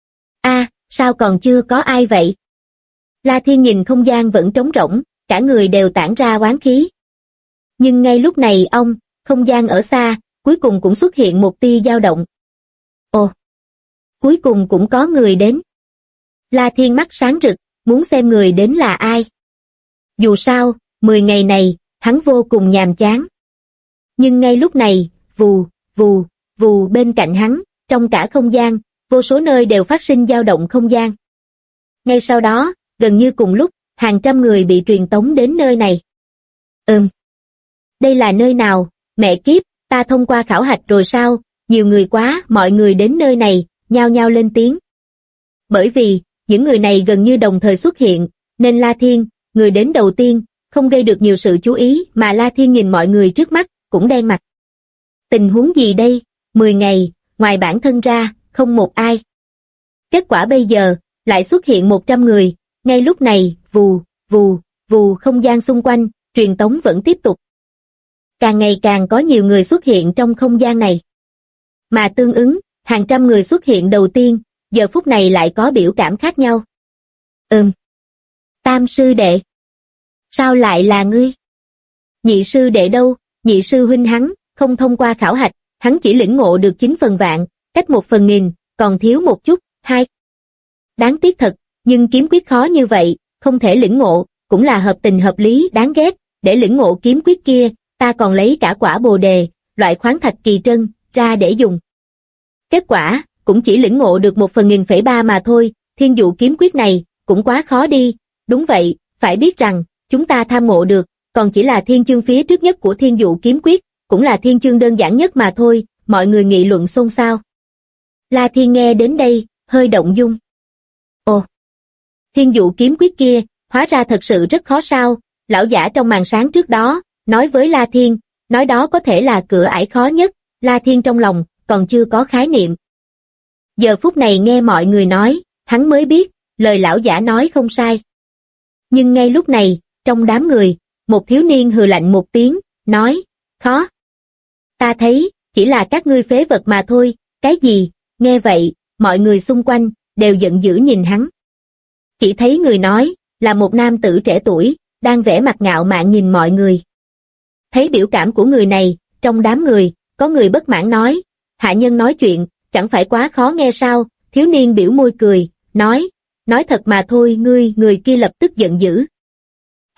Speaker 2: Sao còn chưa có ai vậy? La Thiên nhìn không gian vẫn trống rỗng, cả người đều tản ra oán khí. Nhưng ngay lúc này không gian ở xa, cuối cùng cũng xuất hiện một tia dao động. Ồ! Cuối cùng cũng có người đến. La Thiên mắt sáng rực, muốn xem người đến là ai. Dù sao, 10 ngày này, hắn vô cùng nhàm chán. Nhưng ngay lúc này, vù, vù, vù bên cạnh hắn, trong cả không gian, vô số nơi đều phát sinh dao động không gian. Ngay sau đó, gần như cùng lúc, hàng trăm người bị truyền tống đến nơi này. Đây là nơi nào, mẹ kiếp, ta thông qua khảo hạch rồi sao, nhiều người quá, mọi người đến nơi này, nhao nhao lên tiếng. Bởi vì, những người này gần như đồng thời xuất hiện, nên La Thiên, người đến đầu tiên, không gây được nhiều sự chú ý mà La Thiên nhìn mọi người trước mắt, cũng đen mặt. Tình huống gì đây, 10 ngày, ngoài bản thân ra, không một ai. Kết quả bây giờ, lại xuất hiện 100 người, ngay lúc này, vù, vù, vù không gian xung quanh, truyền tống vẫn tiếp tục. Càng ngày càng có nhiều người xuất hiện trong không gian này. Mà tương ứng, hàng trăm người xuất hiện đầu tiên, giờ phút này lại có biểu cảm khác nhau. Tam sư đệ. Sao lại là ngươi? Nhị sư đệ đâu? Nhị sư huynh hắn, không thông qua khảo hạch, hắn chỉ lĩnh ngộ được 9 phần vạn, cách 1/1000, còn thiếu một chút, 2. Đáng tiếc thật, nhưng kiếm quyết khó như vậy, không thể lĩnh ngộ, cũng là hợp tình hợp lý đáng ghét, để lĩnh ngộ kiếm quyết kia, ta còn lấy cả quả bồ đề, loại khoáng thạch kỳ trân, ra để dùng. Kết quả, cũng chỉ lĩnh ngộ được 1/1000,3 mà thôi, thiên dụ kiếm quyết này, cũng quá khó đi, đúng vậy, phải biết rằng, chúng ta tham ngộ được, còn chỉ là thiên chương phía trước nhất của thiên dụ kiếm quyết, cũng là thiên chương đơn giản nhất mà thôi, mọi người nghị luận xôn xao. La Thiên nghe đến đây, hơi động dung. Ồ! Thiên dụ kiếm quyết kia, hóa ra thật sự rất khó sao, lão giả trong màn sáng trước đó, nói với La Thiên, nói đó có thể là cửa ải khó nhất, La Thiên trong lòng, còn chưa có khái niệm. Giờ phút này nghe mọi người nói, hắn mới biết, lời lão giả nói không sai. Nhưng ngay lúc này, trong đám người, một thiếu niên hừ lạnh một tiếng, nói, khó. Ta thấy, chỉ là các ngươi phế vật mà thôi, cái gì, nghe vậy, mọi người xung quanh, đều giận dữ nhìn hắn. Chỉ thấy người nói, là một nam tử trẻ tuổi, đang vẻ mặt ngạo mạn nhìn mọi người. Thấy biểu cảm của người này, trong đám người, có người bất mãn nói, hạ nhân nói chuyện, chẳng phải quá khó nghe sao, thiếu niên biểu môi cười, nói thật mà thôi người kia lập tức giận dữ.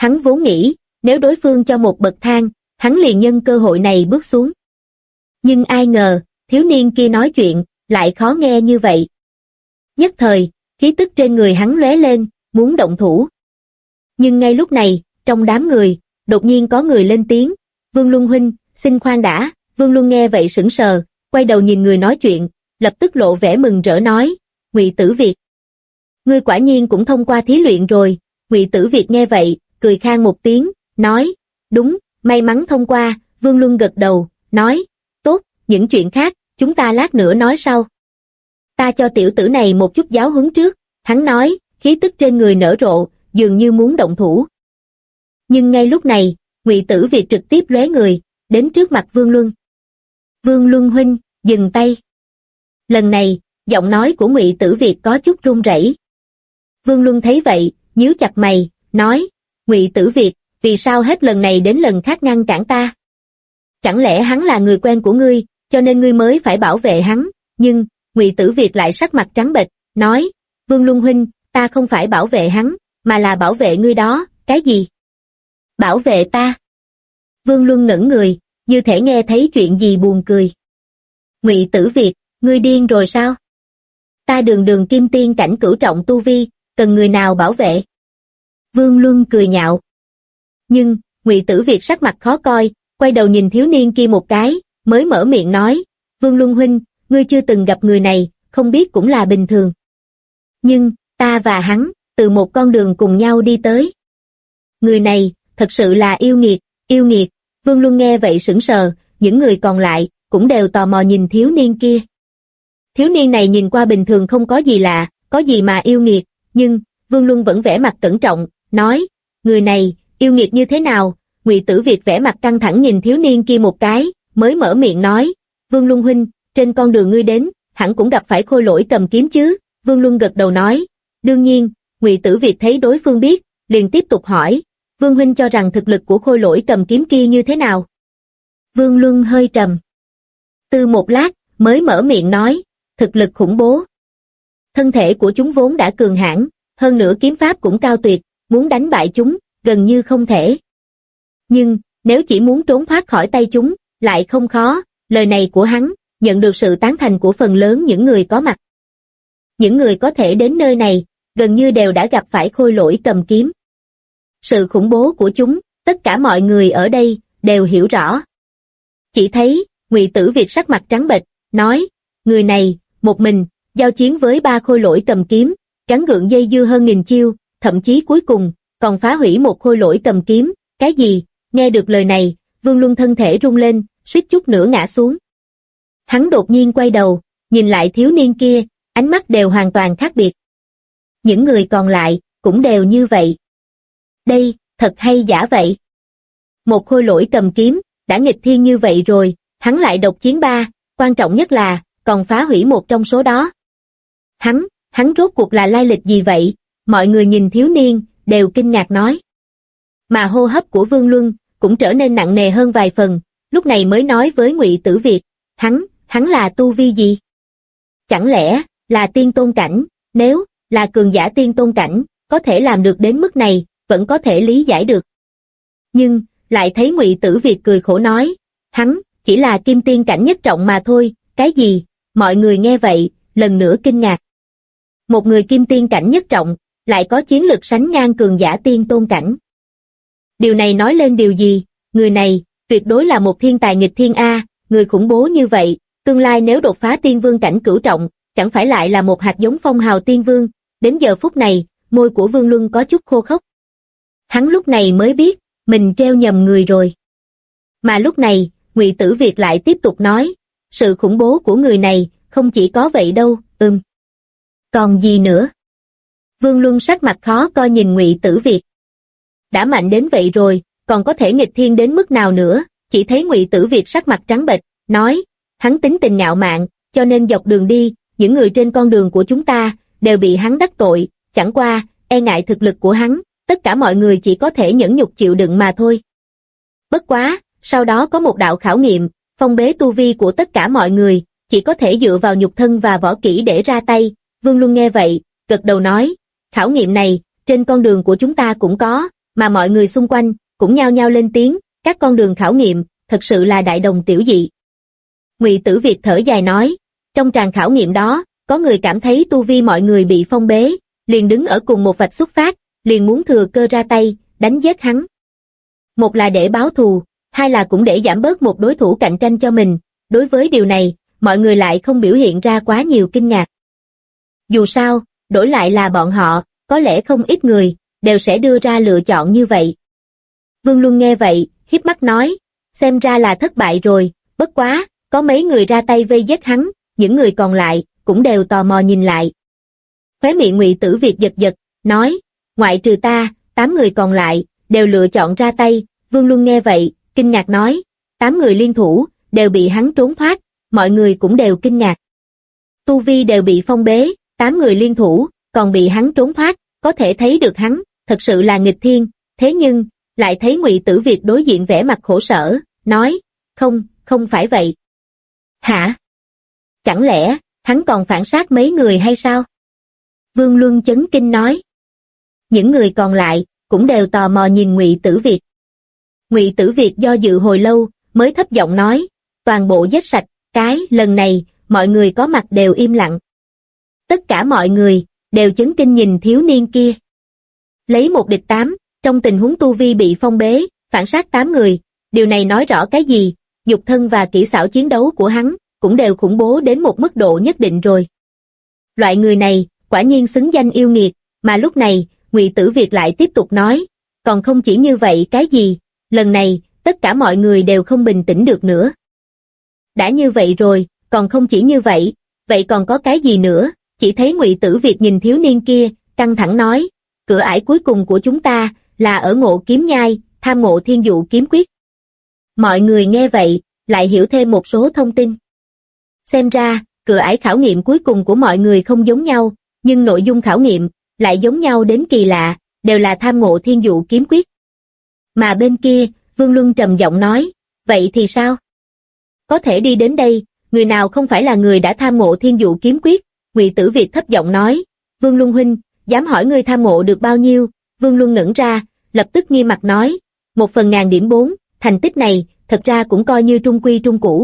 Speaker 2: Hắn vốn nghĩ, nếu đối phương cho một bậc thang, hắn liền nhân cơ hội này bước xuống. Nhưng ai ngờ, thiếu niên kia nói chuyện, lại khó nghe như vậy. Nhất thời, khí tức trên người hắn lóe lên, muốn động thủ. Nhưng ngay lúc này, trong đám người, đột nhiên có người lên tiếng, Vương Luân huynh, xin khoan đã. Vương Luân nghe vậy sững sờ, quay đầu nhìn người nói chuyện, lập tức lộ vẻ mừng rỡ nói, Ngụy Tử Việt. Ngươi quả nhiên cũng thông qua thí luyện rồi. Ngụy Tử Việt nghe vậy, cười khan một tiếng, nói, đúng, may mắn thông qua. Vương Luân gật đầu, nói, tốt, những chuyện khác, chúng ta lát nữa nói sau. Ta cho tiểu tử này một chút giáo huấn trước, hắn nói, khí tức trên người nở rộ, dường như muốn động thủ. Nhưng ngay lúc này, Ngụy Tử Việt trực tiếp lóe người, đến trước mặt Vương Luân. Vương Luân huynh, dừng tay. Lần này, giọng nói của Ngụy Tử Việt có chút run rẩy. Vương Luân thấy vậy, nhíu chặt mày, nói, Ngụy Tử Việt, vì sao hết lần này đến lần khác ngăn cản ta? Chẳng lẽ hắn là người quen của ngươi, cho nên ngươi mới phải bảo vệ hắn? Nhưng, Ngụy Tử Việt lại sắc mặt trắng bệch, nói, Vương Luân huynh, ta không phải bảo vệ hắn, mà là bảo vệ ngươi đó. Cái gì? Bảo vệ ta? Vương Luân ngẩn người, như thể nghe thấy chuyện gì buồn cười. Ngụy Tử Việt, ngươi điên rồi sao? Ta đường kim tiên cảnh cửu trọng tu vi, cần người nào bảo vệ? Vương Luân cười nhạo. Nhưng, Ngụy Tử Việt sắc mặt khó coi, quay đầu nhìn thiếu niên kia một cái, mới mở miệng nói, Vương Luân huynh, ngươi chưa từng gặp người này, không biết cũng là bình thường. Nhưng, ta và hắn, từ một con đường cùng nhau đi tới. Người này, thật sự là yêu nghiệt, yêu nghiệt. Vương Luân nghe vậy sững sờ, những người còn lại, cũng đều tò mò nhìn thiếu niên kia. Thiếu niên này nhìn qua bình thường không có gì lạ, có gì mà yêu nghiệt, nhưng, Vương Luân vẫn vẻ mặt cẩn trọng, nói, người này, yêu nghiệt như thế nào? Ngụy Tử Việt vẻ mặt căng thẳng nhìn thiếu niên kia một cái, mới mở miệng nói, Vương Luân huynh, trên con đường ngươi đến, hẳn cũng gặp phải khôi lỗi cầm kiếm chứ? Vương Luân gật đầu nói, đương nhiên. Ngụy Tử Việt thấy đối phương biết, liền tiếp tục hỏi, Vương huynh cho rằng thực lực của khôi lỗi cầm kiếm kia như thế nào? Vương Luân hơi trầm tư một lát, mới mở miệng nói, thực lực khủng bố. Thân thể của chúng vốn đã cường hãn, hơn nữa kiếm pháp cũng cao tuyệt, muốn đánh bại chúng, gần như không thể. Nhưng, nếu chỉ muốn trốn thoát khỏi tay chúng, lại không khó. Lời này của hắn, nhận được sự tán thành của phần lớn những người có mặt. Những người có thể đến nơi này, gần như đều đã gặp phải khôi lỗi cầm kiếm. Sự khủng bố của chúng, tất cả mọi người ở đây, đều hiểu rõ. Chỉ thấy, Ngụy Tử Việt sắc mặt trắng bệch, nói, người này, một mình, giao chiến với 3 khôi lỗi cầm kiếm, gắng gượng dây dưa hơn 1000 chiêu, thậm chí cuối cùng, còn phá hủy một khôi lỗi cầm kiếm. Cái gì? Nghe được lời này, Vương Luân thân thể rung lên, suýt chút nữa ngã xuống. Hắn đột nhiên quay đầu, nhìn lại thiếu niên kia, ánh mắt đều hoàn toàn khác biệt. Những người còn lại, cũng đều như vậy. Đây, thật hay giả vậy? Một khôi lỗi cầm kiếm, đã nghịch thiên như vậy rồi, hắn lại độc chiến 3, quan trọng nhất là, còn phá hủy một trong số đó. Hắn rốt cuộc là lai lịch gì vậy? Mọi người nhìn thiếu niên, đều kinh ngạc nói. Mà hô hấp của Vương Luân, cũng trở nên nặng nề hơn vài phần, lúc này mới nói với Ngụy Tử Việt, hắn là tu vi gì? Chẳng lẽ, là tiên tôn cảnh? Nếu là cường giả tiên tôn cảnh, có thể làm được đến mức này, vẫn có thể lý giải được. Nhưng, lại thấy Ngụy Tử Việt cười khổ nói, hắn, chỉ là kim tiên cảnh nhất trọng mà thôi. Cái gì? Mọi người nghe vậy, lần nữa kinh ngạc. Một người kim tiên cảnh nhất trọng, lại có chiến lực sánh ngang cường giả tiên tôn cảnh. Điều này nói lên điều gì? Người này, tuyệt đối là một thiên tài nghịch thiên A, người khủng bố như vậy, tương lai nếu đột phá tiên vương cảnh cửu trọng, chẳng phải lại là một hạt giống phong hào tiên vương. Đến giờ phút này, môi của Vương Luân có chút khô khốc. Hắn lúc này mới biết, mình treo nhầm người rồi. Mà lúc này, Ngụy Tử Việt lại tiếp tục nói, sự khủng bố của người này, không chỉ có vậy đâu. Còn gì nữa? Vương Luân sắc mặt khó coi nhìn Ngụy Tử Việt. Đã mạnh đến vậy rồi, còn có thể nghịch thiên đến mức nào nữa? Chỉ thấy Ngụy Tử Việt sắc mặt trắng bệch, nói, hắn tính tình ngạo mạn, cho nên dọc đường đi, những người trên con đường của chúng ta, đều bị hắn đắc tội, chẳng qua, e ngại thực lực của hắn, tất cả mọi người chỉ có thể nhẫn nhục chịu đựng mà thôi. Bất quá, sau đó có một đạo khảo nghiệm, phong bế tu vi của tất cả mọi người, chỉ có thể dựa vào nhục thân và võ kỹ để ra tay. Vương Luân nghe vậy, gật đầu nói, khảo nghiệm này, trên con đường của chúng ta cũng có, mà mọi người xung quanh cũng nhao nhao lên tiếng, các con đường khảo nghiệm, thật sự là đại đồng tiểu dị. Ngụy Tử Việt thở dài nói, trong tràng khảo nghiệm đó, có người cảm thấy tu vi mọi người bị phong bế, liền đứng ở cùng một vạch xuất phát, liền muốn thừa cơ ra tay, đánh giết hắn. Một là để báo thù, hai là cũng để giảm bớt một đối thủ cạnh tranh cho mình, đối với điều này, mọi người lại không biểu hiện ra quá nhiều kinh ngạc. Dù sao, đổi lại là bọn họ, có lẽ không ít người, đều sẽ đưa ra lựa chọn như vậy. Vương Luân nghe vậy, híp mắt nói, xem ra là thất bại rồi, bất quá, có mấy người ra tay vây giết hắn, những người còn lại, cũng đều tò mò nhìn lại. Khóe miệng Ngụy Tử Việt giật giật, nói, ngoại trừ ta, 8 người còn lại, đều lựa chọn ra tay. Vương Luân nghe vậy, kinh ngạc nói, 8 người liên thủ, đều bị hắn trốn thoát, mọi người cũng đều kinh ngạc. Tu vi đều bị phong bế, 8 người liên thủ, còn bị hắn trốn thoát, có thể thấy được hắn, thật sự là nghịch thiên, thế nhưng, lại thấy Ngụy Tử Việt đối diện vẻ mặt khổ sở, nói, không phải vậy. Hả? Chẳng lẽ, hắn còn phản sát mấy người hay sao? Vương Luân chấn kinh nói. Những người còn lại, cũng đều tò mò nhìn Ngụy Tử Việt. Ngụy Tử Việt do dự hồi lâu, mới thấp giọng nói, toàn bộ giết sạch, lần này, mọi người có mặt đều im lặng. Tất cả mọi người, đều chấn kinh nhìn thiếu niên kia. Lấy 1 địch 8, trong tình huống tu vi bị phong bế, phản sát 8 người, điều này nói rõ cái gì? Nhục thân và kỹ xảo chiến đấu của hắn, cũng đều khủng bố đến một mức độ nhất định rồi. Loại người này, quả nhiên xứng danh yêu nghiệt, mà lúc này, Ngụy Tử Việt lại tiếp tục nói, còn không chỉ như vậy cái gì, lần này, tất cả mọi người đều không bình tĩnh được nữa. Đã như vậy rồi, còn không chỉ như vậy, vậy còn có cái gì nữa? Chỉ thấy Ngụy Tử Việt nhìn thiếu niên kia, căng thẳng nói, cửa ải cuối cùng của chúng ta, là ở Ngộ Kiếm Nhai, tham ngộ thiên dụ kiếm quyết. Mọi người nghe vậy, lại hiểu thêm một số thông tin. Xem ra, cửa ải khảo nghiệm cuối cùng của mọi người không giống nhau, nhưng nội dung khảo nghiệm, lại giống nhau đến kỳ lạ, đều là tham ngộ thiên dụ kiếm quyết. Mà bên kia, Vương Luân trầm giọng nói, vậy thì sao? Có thể đi đến đây, người nào không phải là người đã tham ngộ thiên dụ kiếm quyết? Ngụy Tử Việt thấp giọng nói, Vương Luân huynh, dám hỏi ngươi tham ngộ được bao nhiêu? Vương Luân ngẩn ra, lập tức nghiêm mặt nói, 1/1000 điểm 4, thành tích này, thật ra cũng coi như trung quy trung cũ.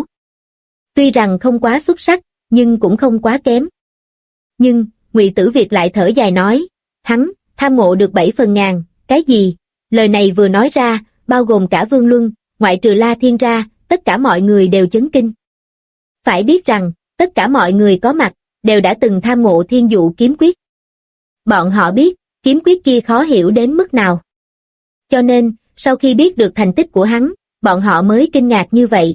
Speaker 2: Tuy rằng không quá xuất sắc, nhưng cũng không quá kém. Nhưng, Ngụy Tử Việt lại thở dài nói, hắn, tham ngộ được 7/1000, cái gì? Lời này vừa nói ra, bao gồm cả Vương Luân, ngoại trừ La Thiên ra, tất cả mọi người đều chấn kinh. Phải biết rằng, tất cả mọi người có mặt, đều đã từng tham ngộ thiên dụ kiếm quyết. Bọn họ biết, kiếm quyết kia khó hiểu đến mức nào. Cho nên, sau khi biết được thành tích của hắn, bọn họ mới kinh ngạc như vậy.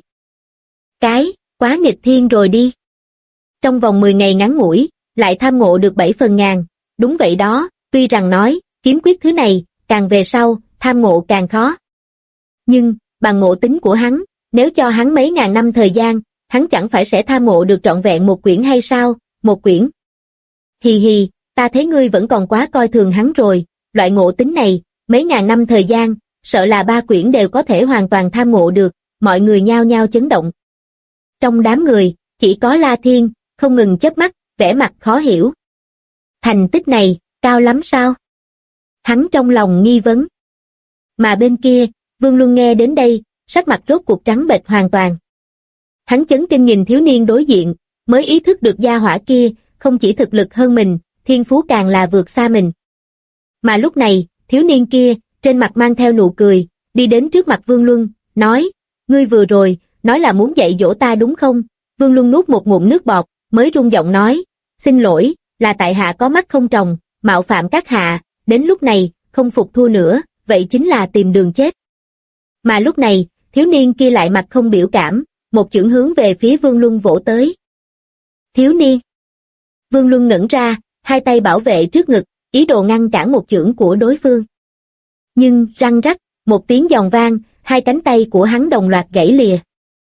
Speaker 2: Quá nghịch thiên rồi đi. Trong vòng 10 ngày ngắn ngủi, lại tham ngộ được 7/1000, đúng vậy đó, tuy rằng nói, kiếm quyết thứ này, càng về sau, tham ngộ càng khó. Nhưng, bằng ngộ tính của hắn, nếu cho hắn mấy ngàn năm thời gian, hắn chẳng phải sẽ tham ngộ được trọn vẹn một quyển hay sao? Một quyển. Hì hì, ta thấy ngươi vẫn còn quá coi thường hắn rồi, loại ngộ tính này, mấy ngàn năm thời gian, sợ là 3 quyển đều có thể hoàn toàn tham ngộ được, mọi người nhao nhao chấn động. Trong đám người, chỉ có La Thiên, không ngừng chớp mắt, vẻ mặt khó hiểu. Thành tích này, cao lắm sao? Hắn trong lòng nghi vấn. Mà bên kia, Vương Luân nghe đến đây, sắc mặt rốt cuộc trắng bệch hoàn toàn. Hắn chấn kinh nhìn thiếu niên đối diện, mới ý thức được gia hỏa kia, không chỉ thực lực hơn mình, thiên phú càng là vượt xa mình. Mà lúc này, thiếu niên kia, trên mặt mang theo nụ cười, đi đến trước mặt Vương Luân, nói, ngươi vừa rồi, nói là muốn dạy dỗ ta đúng không? Vương Luân nuốt một ngụm nước bọt, mới run giọng nói, xin lỗi, là tại hạ có mắt không tròng, mạo phạm các hạ, đến lúc này, không phục thua nữa, vậy chính là tìm đường chết. Mà lúc này, thiếu niên kia lại mặt không biểu cảm, một chưởng hướng về phía Vương Luân vỗ tới. Thiếu niên. Vương Luân ngẩn ra, hai tay bảo vệ trước ngực, ý đồ ngăn cản một chưởng của đối phương. Nhưng, răng rắc, một tiếng giòn vang, hai cánh tay của hắn đồng loạt gãy lìa.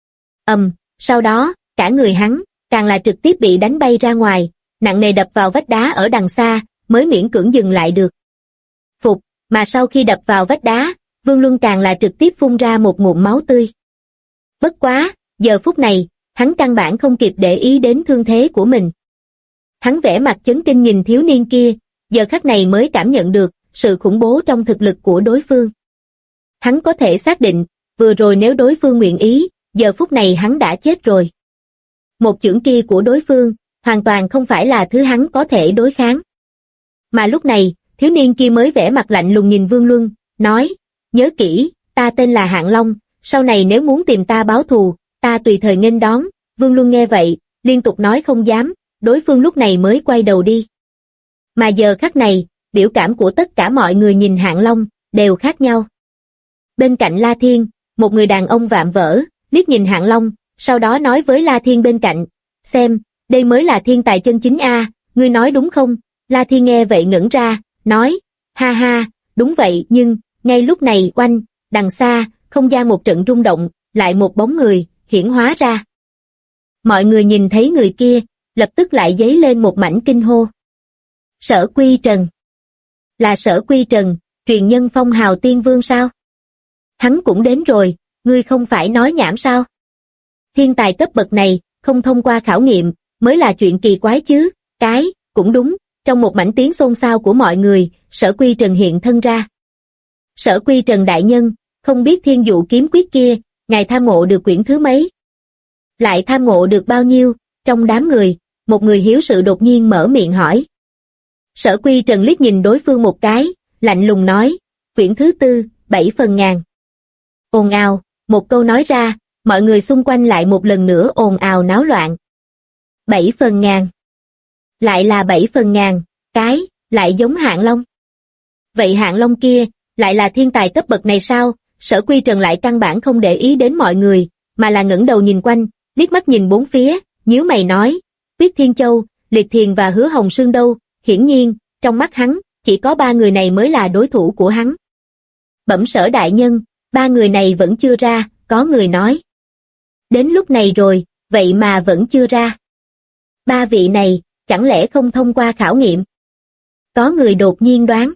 Speaker 2: Sau đó, cả người hắn, càng là trực tiếp bị đánh bay ra ngoài, nặng nề đập vào vách đá ở đằng xa, mới miễn cưỡng dừng lại được. Phục, mà sau khi đập vào vách đá, Vương Luân càng là trực tiếp phun ra một ngụm máu tươi. Bất quá, giờ phút này, hắn căn bản không kịp để ý đến thương thế của mình. Hắn vẻ mặt chấn kinh nhìn thiếu niên kia, giờ khắc này mới cảm nhận được, sự khủng bố trong thực lực của đối phương. Hắn có thể xác định, vừa rồi nếu đối phương nguyện ý, giờ phút này hắn đã chết rồi. Một chưởng kia của đối phương, hoàn toàn không phải là thứ hắn có thể đối kháng. Mà lúc này, thiếu niên kia mới vẻ mặt lạnh lùng nhìn Vương Luân, nói, nhớ kỹ, ta tên là Hạng Long, sau này nếu muốn tìm ta báo thù, ta tùy thời nghênh đón. Vương Luân nghe vậy, liên tục nói không dám, đối phương lúc này mới quay đầu đi. Mà giờ khắc này, biểu cảm của tất cả mọi người nhìn Hạng Long, đều khác nhau. Bên cạnh La Thiên, một người đàn ông vạm vỡ, liếc nhìn Hạng Long, sau đó nói với La Thiên bên cạnh, xem, đây mới là thiên tài chân chính a, ngươi nói đúng không? La Thiên nghe vậy ngẩn ra, nói, ha ha, đúng vậy, nhưng, ngay lúc này oanh, đằng xa, không gian một trận rung động, lại một bóng người, hiển hóa ra. Mọi người nhìn thấy người kia, lập tức lại dấy lên một mảnh kinh hô. Sở Quy Trần. Là Sở Quy Trần, truyền nhân phong hào tiên vương sao? Hắn cũng đến rồi, ngươi không phải nói nhảm sao? Thiên tài cấp bậc này, không thông qua khảo nghiệm, mới là chuyện kỳ quái chứ, cũng đúng, trong một mảnh tiếng xôn xao của mọi người, Sở Quy Trần hiện thân ra. Sở Quy Trần đại nhân, không biết thiên dụ kiếm quyết kia, ngài tham ngộ được quyển thứ mấy? Lại tham ngộ được bao nhiêu? Trong đám người, một người hiếu sự đột nhiên mở miệng hỏi. Sở Quy Trần liếc nhìn đối phương một cái, lạnh lùng nói, quyển thứ tư, 7 phần ngàn. Ồn ào, một câu nói ra, mọi người xung quanh lại một lần nữa ồn ào náo loạn. 7 phần ngàn. Lại là 7 phần ngàn, lại giống Hạng Long. Vậy Hạng Long kia, lại là thiên tài cấp bậc này sao? Sở Quy Trần lại căn bản không để ý đến mọi người, mà là ngẩng đầu nhìn quanh, liếc mắt nhìn bốn phía, nhíu mày nói, Tuyết Thiên Châu, Liệt Thiền và Hứa Hồng Sương đâu? Hiển nhiên, trong mắt hắn, chỉ có ba người này mới là đối thủ của hắn. Bẩm Sở đại nhân, ba người này vẫn chưa ra, có người nói. Đến lúc này rồi, vậy mà vẫn chưa ra. Ba vị này, chẳng lẽ không thông qua khảo nghiệm? Có người đột nhiên đoán.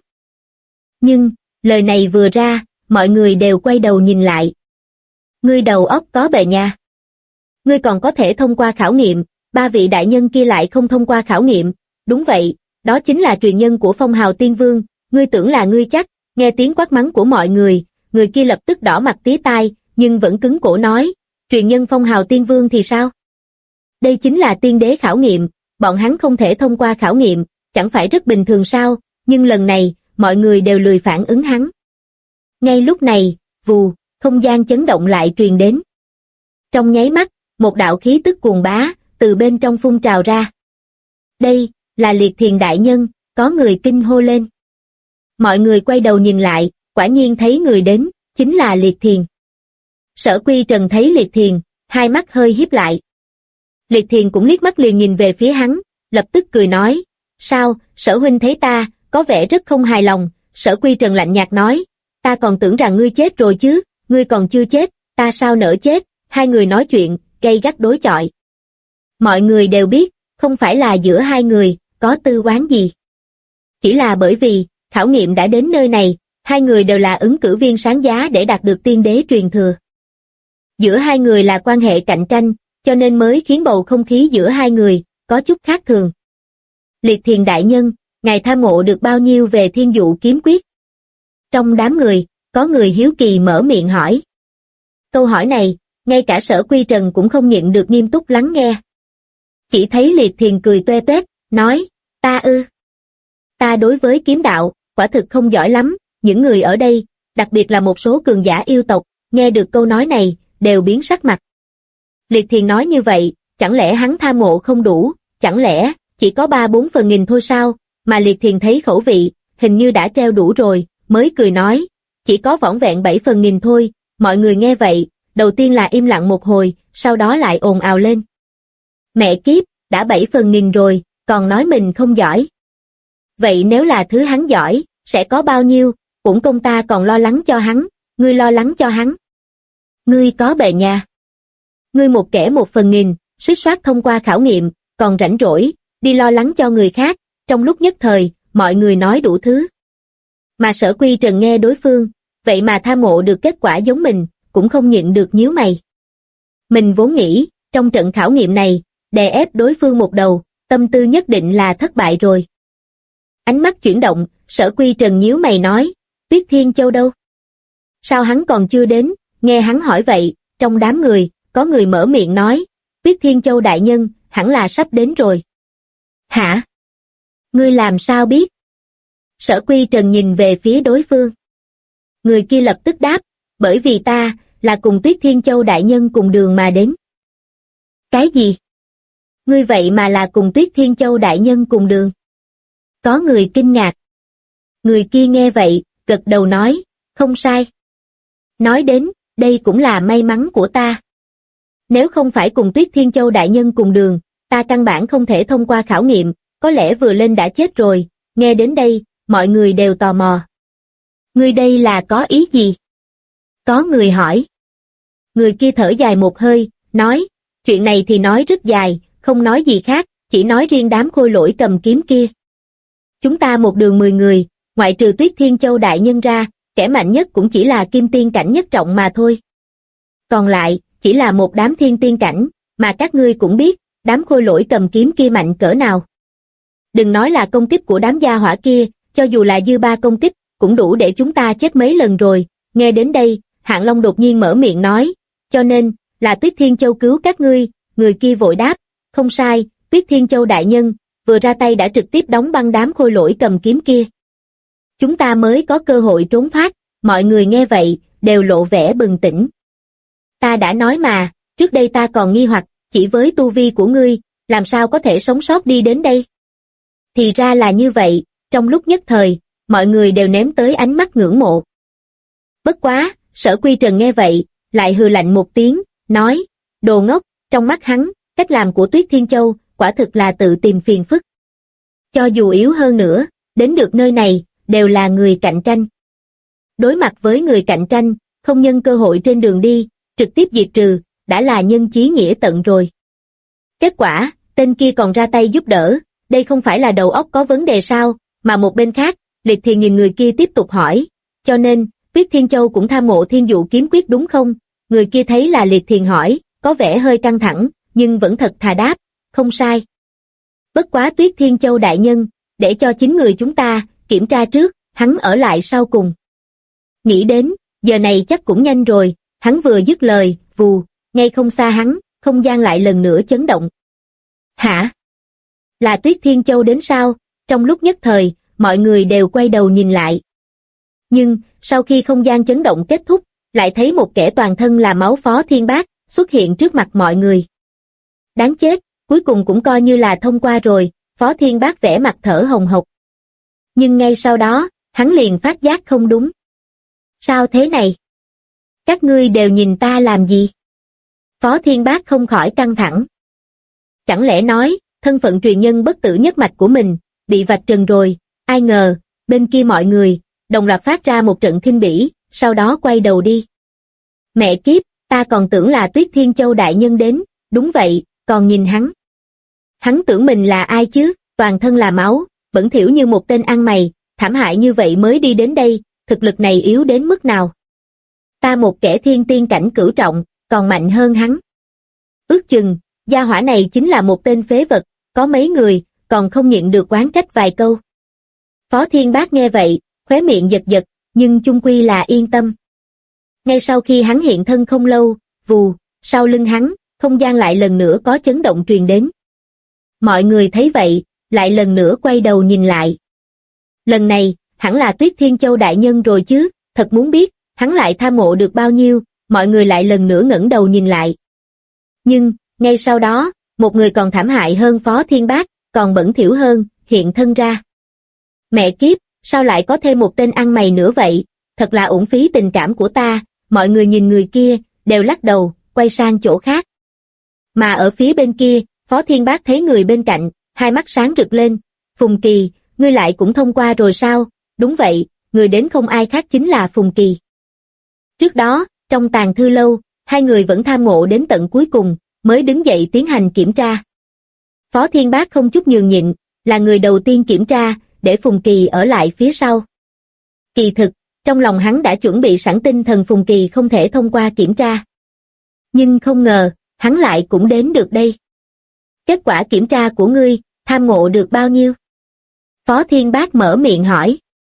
Speaker 2: Nhưng, lời này vừa ra, mọi người đều quay đầu nhìn lại. Ngươi đầu óc có bệnh nha. Ngươi còn có thể thông qua khảo nghiệm, ba vị đại nhân kia lại không thông qua khảo nghiệm. Đúng vậy, đó chính là truyền nhân của phong hào tiên vương, ngươi tưởng là ngươi chắc. Nghe tiếng quát mắng của mọi người, người kia lập tức đỏ mặt tía tai, nhưng vẫn cứng cổ nói, truyền nhân phong hào tiên vương thì sao? Đây chính là tiên đế khảo nghiệm, bọn hắn không thể thông qua khảo nghiệm, chẳng phải rất bình thường sao? Nhưng lần này, mọi người đều lười phản ứng hắn. Ngay lúc này, vù, không gian chấn động lại truyền đến. Trong nháy mắt, một đạo khí tức cuồng bá, từ bên trong phun trào ra. Đây, là Liệt Thiền đại nhân, có người kinh hô lên. Mọi người quay đầu nhìn lại, quả nhiên thấy người đến, chính là Liệt Thiền. Sở Quy Trần thấy Liệt Thiền, hai mắt hơi híp lại. Liệt Thiền cũng liếc mắt liền nhìn về phía hắn, lập tức cười nói, sao, Sở huynh thấy ta, có vẻ rất không hài lòng. Sở Quy Trần lạnh nhạt nói, ta còn tưởng rằng ngươi chết rồi chứ, ngươi còn chưa chết, ta sao nỡ chết. Hai người nói chuyện, gay gắt đối chọi. Mọi người đều biết, không phải là giữa hai người, có tư oán gì. Chỉ là bởi vì, khảo nghiệm đã đến nơi này, hai người đều là ứng cử viên sáng giá để đạt được tiên đế truyền thừa. Giữa hai người là quan hệ cạnh tranh, cho nên mới khiến bầu không khí giữa hai người, có chút khác thường. Liệt Thiền đại nhân, ngài tham ngộ được bao nhiêu về thiên dụ kiếm quyết? Trong đám người, có người hiếu kỳ mở miệng hỏi. Câu hỏi này, ngay cả Sở Quy Trần cũng không nhịn được nghiêm túc lắng nghe. Chỉ thấy Liệt Thiền cười toe toét, nói, ta đối với kiếm đạo, quả thực không giỏi lắm, những người ở đây, đặc biệt là một số cường giả yêu tộc, nghe được câu nói này, đều biến sắc mặt. Liệt Thiền nói như vậy, chẳng lẽ hắn tham ngộ không đủ, chẳng lẽ, chỉ có 3-4 phần nghìn thôi sao, mà Liệt Thiền thấy khẩu vị, hình như đã treo đủ rồi, mới cười nói, chỉ có vỏn vẹn 7 phần nghìn thôi. Mọi người nghe vậy, đầu tiên là im lặng một hồi, sau đó lại ồn ào lên. Mẹ kiếp, đã 7 phần nghìn rồi, còn nói mình không giỏi. Vậy nếu là thứ hắn giỏi, sẽ có bao nhiêu? Uổng công ta còn lo lắng cho hắn, ngươi lo lắng cho hắn. Ngươi có bệnh nha. Ngươi một kẻ 1 phần nghìn, suýt soát thông qua khảo nghiệm, còn rảnh rỗi, đi lo lắng cho người khác. Trong lúc nhất thời, mọi người nói đủ thứ. Mà Sở Quy Trần nghe đối phương, vậy mà tham ngộ được kết quả giống mình, cũng không nhịn được nhíu mày. Mình vốn nghĩ, trong trận khảo nghiệm này, đè ép đối phương một đầu, tâm tư nhất định là thất bại rồi. Ánh mắt chuyển động, Sở Quy Trần nhíu mày nói, Tuyết Thiên Châu đâu? Sao hắn còn chưa đến? Nghe hắn hỏi vậy, trong đám người, có người mở miệng nói, Tuyết Thiên Châu đại nhân, hẳn là sắp đến rồi. Hả? Ngươi làm sao biết? Sở Quy Trần nhìn về phía đối phương. Người kia lập tức đáp, bởi vì ta, là cùng Tuyết Thiên Châu đại nhân cùng đường mà đến. Cái gì? Ngươi vậy mà là cùng Tuyết Thiên Châu đại nhân cùng đường? Có người kinh ngạc. Người kia nghe vậy, gật đầu nói, không sai. Nói đến, đây cũng là may mắn của ta. Nếu không phải cùng Tuyết Thiên Châu đại nhân cùng đường, ta căn bản không thể thông qua khảo nghiệm, có lẽ vừa lên đã chết rồi. Nghe đến đây, mọi người đều tò mò. Ngươi đây là có ý gì? Có người hỏi. Người kia thở dài một hơi, nói, chuyện này thì nói rất dài, không nói gì khác, chỉ nói riêng đám khôi lỗi cầm kiếm kia. Chúng ta một đường 10 người, ngoại trừ Tuyết Thiên Châu đại nhân ra, kẻ mạnh nhất cũng chỉ là kim tiên cảnh nhất trọng mà thôi. Còn lại, chỉ là một đám thiên tiên cảnh, mà các ngươi cũng biết, đám khôi lỗi cầm kiếm kia mạnh cỡ nào. Đừng nói là công kích của đám gia hỏa kia, cho dù là dư ba công kích, cũng đủ để chúng ta chết mấy lần rồi. Nghe đến đây, Hạng Long đột nhiên mở miệng nói, cho nên, là Tuyết Thiên Châu cứu các ngươi. Người kia vội đáp, không sai, Tuyết Thiên Châu đại nhân, vừa ra tay đã trực tiếp đóng băng đám khôi lỗi cầm kiếm kia. Chúng ta mới có cơ hội trốn thoát. Mọi người nghe vậy, đều lộ vẻ bừng tỉnh. Ta đã nói mà, trước đây ta còn nghi hoặc, chỉ với tu vi của ngươi, làm sao có thể sống sót đi đến đây? Thì ra là như vậy, trong lúc nhất thời, mọi người đều ném tới ánh mắt ngưỡng mộ. Bất quá, Sở Quy Trần nghe vậy, lại hừ lạnh một tiếng, nói, đồ ngốc, trong mắt hắn, cách làm của Tuyết Thiên Châu, quả thực là tự tìm phiền phức. Cho dù yếu hơn nữa, đến được nơi này, đều là người cạnh tranh. Đối mặt với người cạnh tranh, không nhân cơ hội trên đường đi, trực tiếp diệt trừ, đã là nhân chí nghĩa tận rồi. Kết quả, tên kia còn ra tay giúp đỡ, đây không phải là đầu óc có vấn đề sao? Mà một bên khác, Liệt Thiền nhìn người kia tiếp tục hỏi, cho nên, Tuyết Thiên Châu cũng tham ngộ Thiên Dụ kiếm quyết đúng không? Người kia thấy là Liệt Thiền hỏi, có vẻ hơi căng thẳng, nhưng vẫn thật thà đáp, không sai. Bất quá Tuyết Thiên Châu đại nhân, để cho chính người chúng ta kiểm tra trước, hắn ở lại sau cùng. Nghĩ đến, giờ này chắc cũng nhanh rồi, hắn vừa dứt lời, vù, ngay không xa hắn, không gian lại lần nữa chấn động. Hả? Là Tuyết Thiên Châu đến sao? Trong lúc nhất thời, mọi người đều quay đầu nhìn lại. Nhưng, sau khi không gian chấn động kết thúc, lại thấy một kẻ toàn thân là máu Phó Thiên Bác xuất hiện trước mặt mọi người. Đáng chết, cuối cùng cũng coi như là thông qua rồi, Phó Thiên Bác vẻ mặt thở hồng hộc. Nhưng ngay sau đó, hắn liền phát giác không đúng. Sao thế này? Các ngươi đều nhìn ta làm gì? Phó Thiên Bác không khỏi căng thẳng. Chẳng lẽ nói, thân phận truyền nhân bất tử nhất mạch của mình, bị vạch trần rồi, ai ngờ, bên kia mọi người, đồng loạt phát ra một trận khinh bỉ, sau đó quay đầu đi. Mẹ kiếp, ta còn tưởng là Tuyết Thiên Châu đại nhân đến, đúng vậy, còn nhìn hắn. Hắn tưởng mình là ai chứ, toàn thân là máu, bẩn thỉu như một tên ăn mày, thảm hại như vậy mới đi đến đây, thực lực này yếu đến mức nào. Ta một kẻ thiên tiên cảnh cửu trọng, còn mạnh hơn hắn. Ước chừng, gia hỏa này chính là một tên phế vật, có mấy người, còn không nhịn được oán trách vài câu. Phó Thiên Bác nghe vậy, khóe miệng giật giật, nhưng chung quy là yên tâm. Ngay sau khi hắn hiện thân không lâu, vù, sau lưng hắn, không gian lại lần nữa có chấn động truyền đến. Mọi người thấy vậy, lại lần nữa quay đầu nhìn lại. Lần này, hẳn là Tuyết Thiên Châu đại nhân rồi chứ, thật muốn biết, hắn lại tham ngộ được bao nhiêu, mọi người lại lần nữa ngẩng đầu nhìn lại. Nhưng, ngay sau đó, một người còn thảm hại hơn Phó Thiên Bác, còn bẩn thỉu hơn, hiện thân ra. Mẹ kiếp, sao lại có thêm một tên ăn mày nữa vậy, thật là uổng phí tình cảm của ta, mọi người nhìn người kia, đều lắc đầu, quay sang chỗ khác. Mà ở phía bên kia, Phó Thiên Bác thấy người bên cạnh, hai mắt sáng rực lên, Phùng Kỳ, ngươi lại cũng thông qua rồi sao? Đúng vậy, người đến không ai khác chính là Phùng Kỳ. Trước đó, trong tàng thư lâu, hai người vẫn tham ngộ đến tận cuối cùng, mới đứng dậy tiến hành kiểm tra. Phó Thiên Bác không chút nhường nhịn, là người đầu tiên kiểm tra, để Phùng Kỳ ở lại phía sau. Kỳ thực, trong lòng hắn đã chuẩn bị sẵn tinh thần Phùng Kỳ không thể thông qua kiểm tra. Nhưng không ngờ, hắn lại cũng đến được đây. Kết quả kiểm tra của ngươi, tham ngộ được bao nhiêu? Phó Thiên Bác mở miệng hỏi.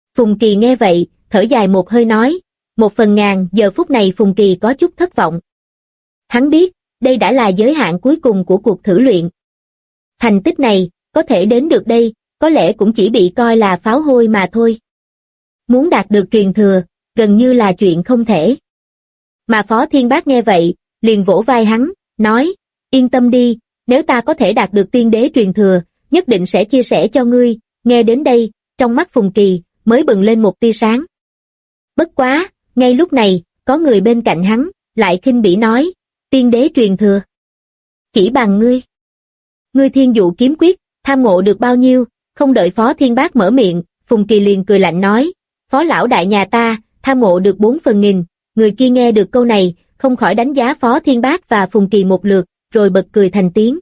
Speaker 2: Phùng Kỳ nghe vậy, thở dài một hơi nói, 1/1000, giờ phút này Phùng Kỳ có chút thất vọng. Hắn biết, đây đã là giới hạn cuối cùng của cuộc thử luyện. Thành tích này, có thể đến được đây, có lẽ cũng chỉ bị coi là pháo hôi mà thôi. Muốn đạt được truyền thừa, gần như là chuyện không thể. Mà Phó Thiên Bác nghe vậy, liền vỗ vai hắn, nói, yên tâm đi, nếu ta có thể đạt được tiên đế truyền thừa, nhất định sẽ chia sẻ cho ngươi. Nghe đến đây, trong mắt Phùng Kỳ, mới bừng lên một tia sáng. Bất quá, ngay lúc này, có người bên cạnh hắn, lại khinh bỉ nói, tiên đế truyền thừa. Chỉ bằng ngươi. Ngươi thiên dụ kiếm quyết, tham ngộ được bao nhiêu, không đợi Phó Thiên Bác mở miệng, Phùng Kỳ liền cười lạnh nói, Phó lão đại nhà ta, tham ngộ được 4/1000, người kia nghe được câu này, không khỏi đánh giá Phó Thiên Bác và Phùng Kỳ một lượt, rồi bật cười thành tiếng.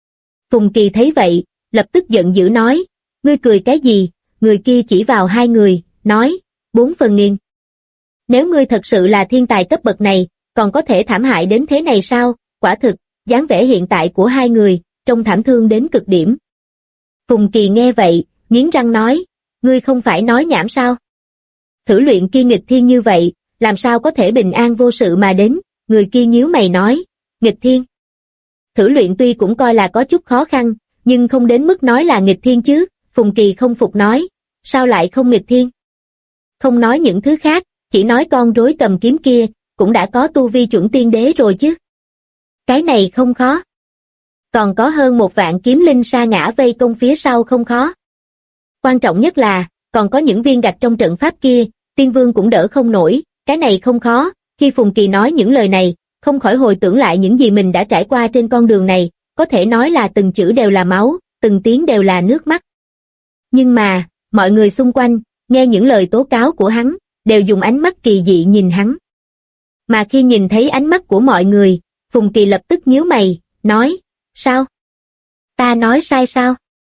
Speaker 2: Phùng Kỳ thấy vậy, lập tức giận dữ nói, ngươi cười cái gì, người kia chỉ vào hai người, nói, 4/1000. Nếu ngươi thật sự là thiên tài cấp bậc này, còn có thể thảm hại đến thế này sao, quả thực, dáng vẻ hiện tại của hai người, trông thảm thương đến cực điểm. Phùng Kỳ nghe vậy, nghiến răng nói, ngươi không phải nói nhảm sao? Thử luyện kia nghịch thiên như vậy, làm sao có thể bình an vô sự mà đến, người kia nhíu mày nói, nghịch thiên. Thử luyện tuy cũng coi là có chút khó khăn, nhưng không đến mức nói là nghịch thiên chứ, Phùng Kỳ không phục nói, sao lại không nghịch thiên? Không nói những thứ khác, chỉ nói con rối cầm kiếm kia, cũng đã có tu vi chuẩn tiên đế rồi chứ. Cái này không khó. Còn có hơn 1 vạn kiếm linh sa ngã vây công phía sau không khó. Quan trọng nhất là, còn có những viên gạch trong trận pháp kia, tiên vương cũng đỡ không nổi, cái này không khó. Khi Phùng Kỳ nói những lời này, không khỏi hồi tưởng lại những gì mình đã trải qua trên con đường này, có thể nói là từng chữ đều là máu, từng tiếng đều là nước mắt. Nhưng mà, mọi người xung quanh, nghe những lời tố cáo của hắn, đều dùng ánh mắt kỳ dị nhìn hắn. Mà khi nhìn thấy ánh mắt của mọi người, Phùng Kỳ lập tức nhíu mày, nói, sao? Ta nói sai sao?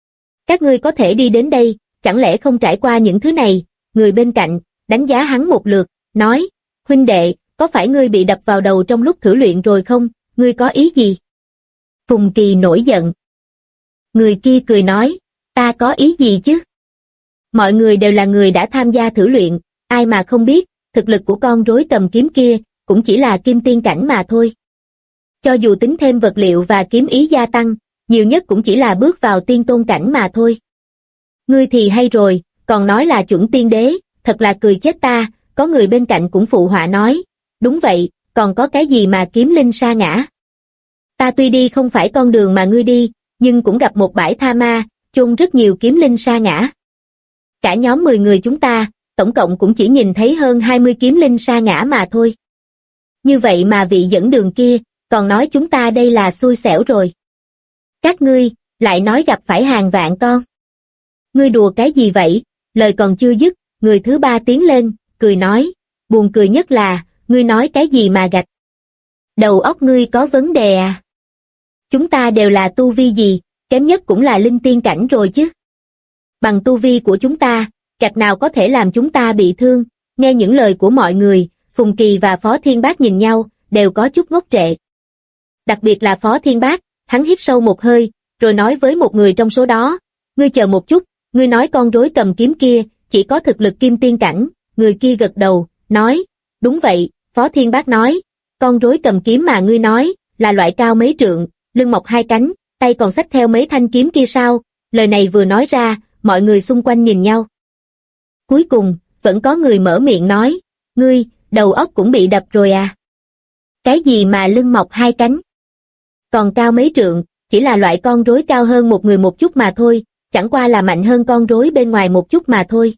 Speaker 2: Các ngươi có thể đi đến đây, chẳng lẽ không trải qua những thứ này? Người bên cạnh, đánh giá hắn một lượt, nói, huynh đệ, có phải ngươi bị đập vào đầu trong lúc thử luyện rồi không? Ngươi có ý gì? Phùng Kỳ nổi giận. Người kia cười nói, ta có ý gì chứ? Mọi người đều là người đã tham gia thử luyện, ai mà không biết, thực lực của con rối cầm kiếm kia, cũng chỉ là kim tiên cảnh mà thôi. Cho dù tính thêm vật liệu và kiếm ý gia tăng, nhiều nhất cũng chỉ là bước vào tiên tôn cảnh mà thôi. Ngươi thì hay rồi, còn nói là chuẩn tiên đế, thật là cười chết ta, có người bên cạnh cũng phụ họa nói, đúng vậy, còn có cái gì mà kiếm linh sa ngã. Ta tuy đi không phải con đường mà ngươi đi, nhưng cũng gặp một bãi tha ma, chôn rất nhiều kiếm linh sa ngã. Cả nhóm 10 người chúng ta, tổng cộng cũng chỉ nhìn thấy hơn 20 kiếm linh sa ngã mà thôi. Như vậy mà vị dẫn đường kia, còn nói chúng ta đây là xui xẻo rồi. Các ngươi, lại nói gặp phải hàng vạn con. Ngươi đùa cái gì vậy? Lời còn chưa dứt, người thứ ba tiến lên, cười nói, buồn cười nhất là, ngươi nói cái gì mà gạch? Đầu óc ngươi có vấn đề à? Chúng ta đều là tu vi gì, kém nhất cũng là linh tiên cảnh rồi chứ. Bằng tu vi của chúng ta, gạch nào có thể làm chúng ta bị thương? Nghe những lời của mọi người, Phùng Kỳ và Phó Thiên Bác nhìn nhau, đều có chút ngốc trệ. Đặc biệt là Phó Thiên Bác, hắn hít sâu một hơi, rồi nói với một người trong số đó, ngươi chờ một chút, ngươi nói con rối cầm kiếm kia, chỉ có thực lực kim tiên cảnh, người kia gật đầu, nói, đúng vậy, Phó Thiên Bác nói, con rối cầm kiếm mà ngươi nói, là loại cao mấy trượng, lưng mọc 2 cánh, tay còn xách theo mấy thanh kiếm kia sao? Lời này vừa nói ra, mọi người xung quanh nhìn nhau. Cuối cùng, vẫn có người mở miệng nói, ngươi, đầu óc cũng bị đập rồi à? Cái gì mà lưng mọc 2 cánh? Còn cao mấy trượng, chỉ là loại con rối cao hơn một người một chút mà thôi, chẳng qua là mạnh hơn con rối bên ngoài một chút mà thôi.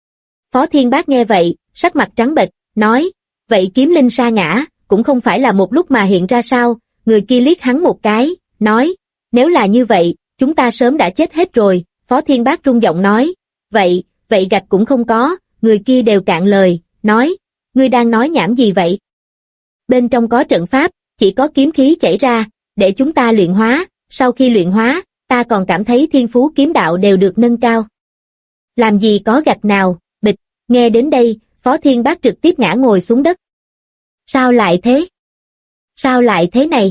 Speaker 2: Phó Thiên Bác nghe vậy, sắc mặt trắng bệch, nói, vậy kiếm linh sa ngã, cũng không phải là một lúc mà hiện ra sao? Người kia liếc hắn một cái, nói, nếu là như vậy, chúng ta sớm đã chết hết rồi. Phó Thiên Bác rung giọng nói, vậy gạch cũng không có. Người kia đều cạn lời, nói, ngươi đang nói nhảm gì vậy? Bên trong có trận pháp, chỉ có kiếm khí chảy ra, để chúng ta luyện hóa, sau khi luyện hóa, ta còn cảm thấy thiên phú kiếm đạo đều được nâng cao. Làm gì có gạch nào, bịch, nghe đến đây, Phó Thiên Bác trực tiếp ngã ngồi xuống đất. Sao lại thế? Sao lại thế này?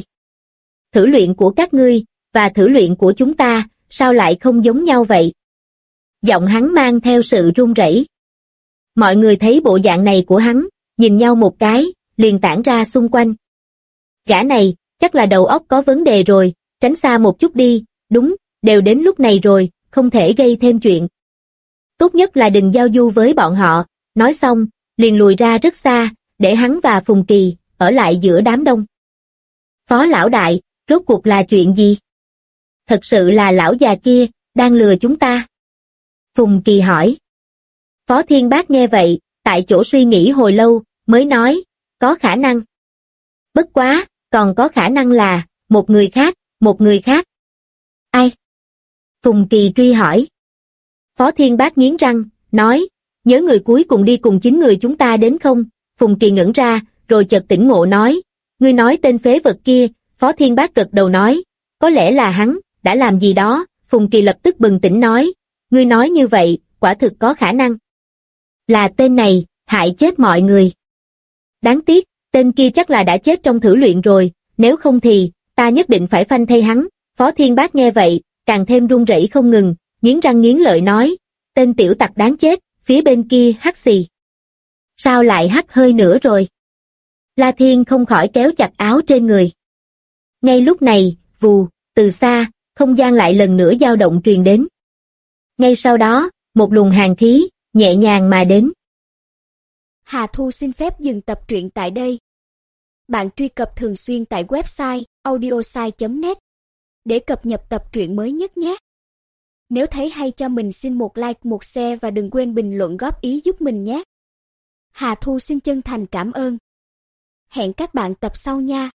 Speaker 2: Thử luyện của các ngươi, và thử luyện của chúng ta, sao lại không giống nhau vậy? Giọng hắn mang theo sự run rẩy. Mọi người thấy bộ dạng này của hắn, nhìn nhau một cái, liền tản ra xung quanh. Gã này, chắc là đầu óc có vấn đề rồi, tránh xa một chút đi, đúng, đều đến lúc này rồi, không thể gây thêm chuyện. Tốt nhất là đừng giao du với bọn họ, nói xong, liền lùi ra rất xa, để hắn và Phùng Kỳ, ở lại giữa đám đông. Phó lão đại, rốt cuộc là chuyện gì? Thật sự là lão già kia, đang lừa chúng ta. Phùng Kỳ hỏi. Phó Thiên Bác nghe vậy, tại chỗ suy nghĩ hồi lâu, mới nói, có khả năng. Bất quá, còn có khả năng là, một người khác. Ai? Phùng Kỳ truy hỏi. Phó Thiên Bác nghiến răng, nói, nhớ người cuối cùng đi cùng 9 người chúng ta đến không? Phùng Kỳ ngẩn ra, rồi chợt tỉnh ngộ nói, ngươi nói tên phế vật kia. Phó Thiên Bác gật đầu nói, có lẽ là hắn, đã làm gì đó. Phùng Kỳ lập tức bừng tỉnh nói, ngươi nói như vậy, quả thực có khả năng. Là tên này, hại chết mọi người. Đáng tiếc, tên kia chắc là đã chết trong thử luyện rồi, nếu không thì, ta nhất định phải phanh thay hắn. Phó Thiên Bác nghe vậy, càng thêm run rẩy không ngừng, nghiến răng nghiến lợi nói, tên tiểu tặc đáng chết, phía bên kia hắt xì. Sao lại hắt hơi nữa rồi? La Thiên không khỏi kéo chặt áo trên người. Ngay lúc này, vù, từ xa, không gian lại lần nữa dao động truyền đến. Ngay sau đó, một luồng hàn khí, nhẹ nhàng mà đến.
Speaker 3: Hà Thu xin phép dừng tập truyện tại đây. Bạn truy cập thường xuyên tại website audiosai.net để cập nhật tập truyện mới nhất nhé. Nếu thấy hay cho mình xin một like, một share và đừng quên bình luận góp ý giúp mình nhé. Hà Thu xin chân thành cảm ơn. Hẹn các bạn tập sau nha.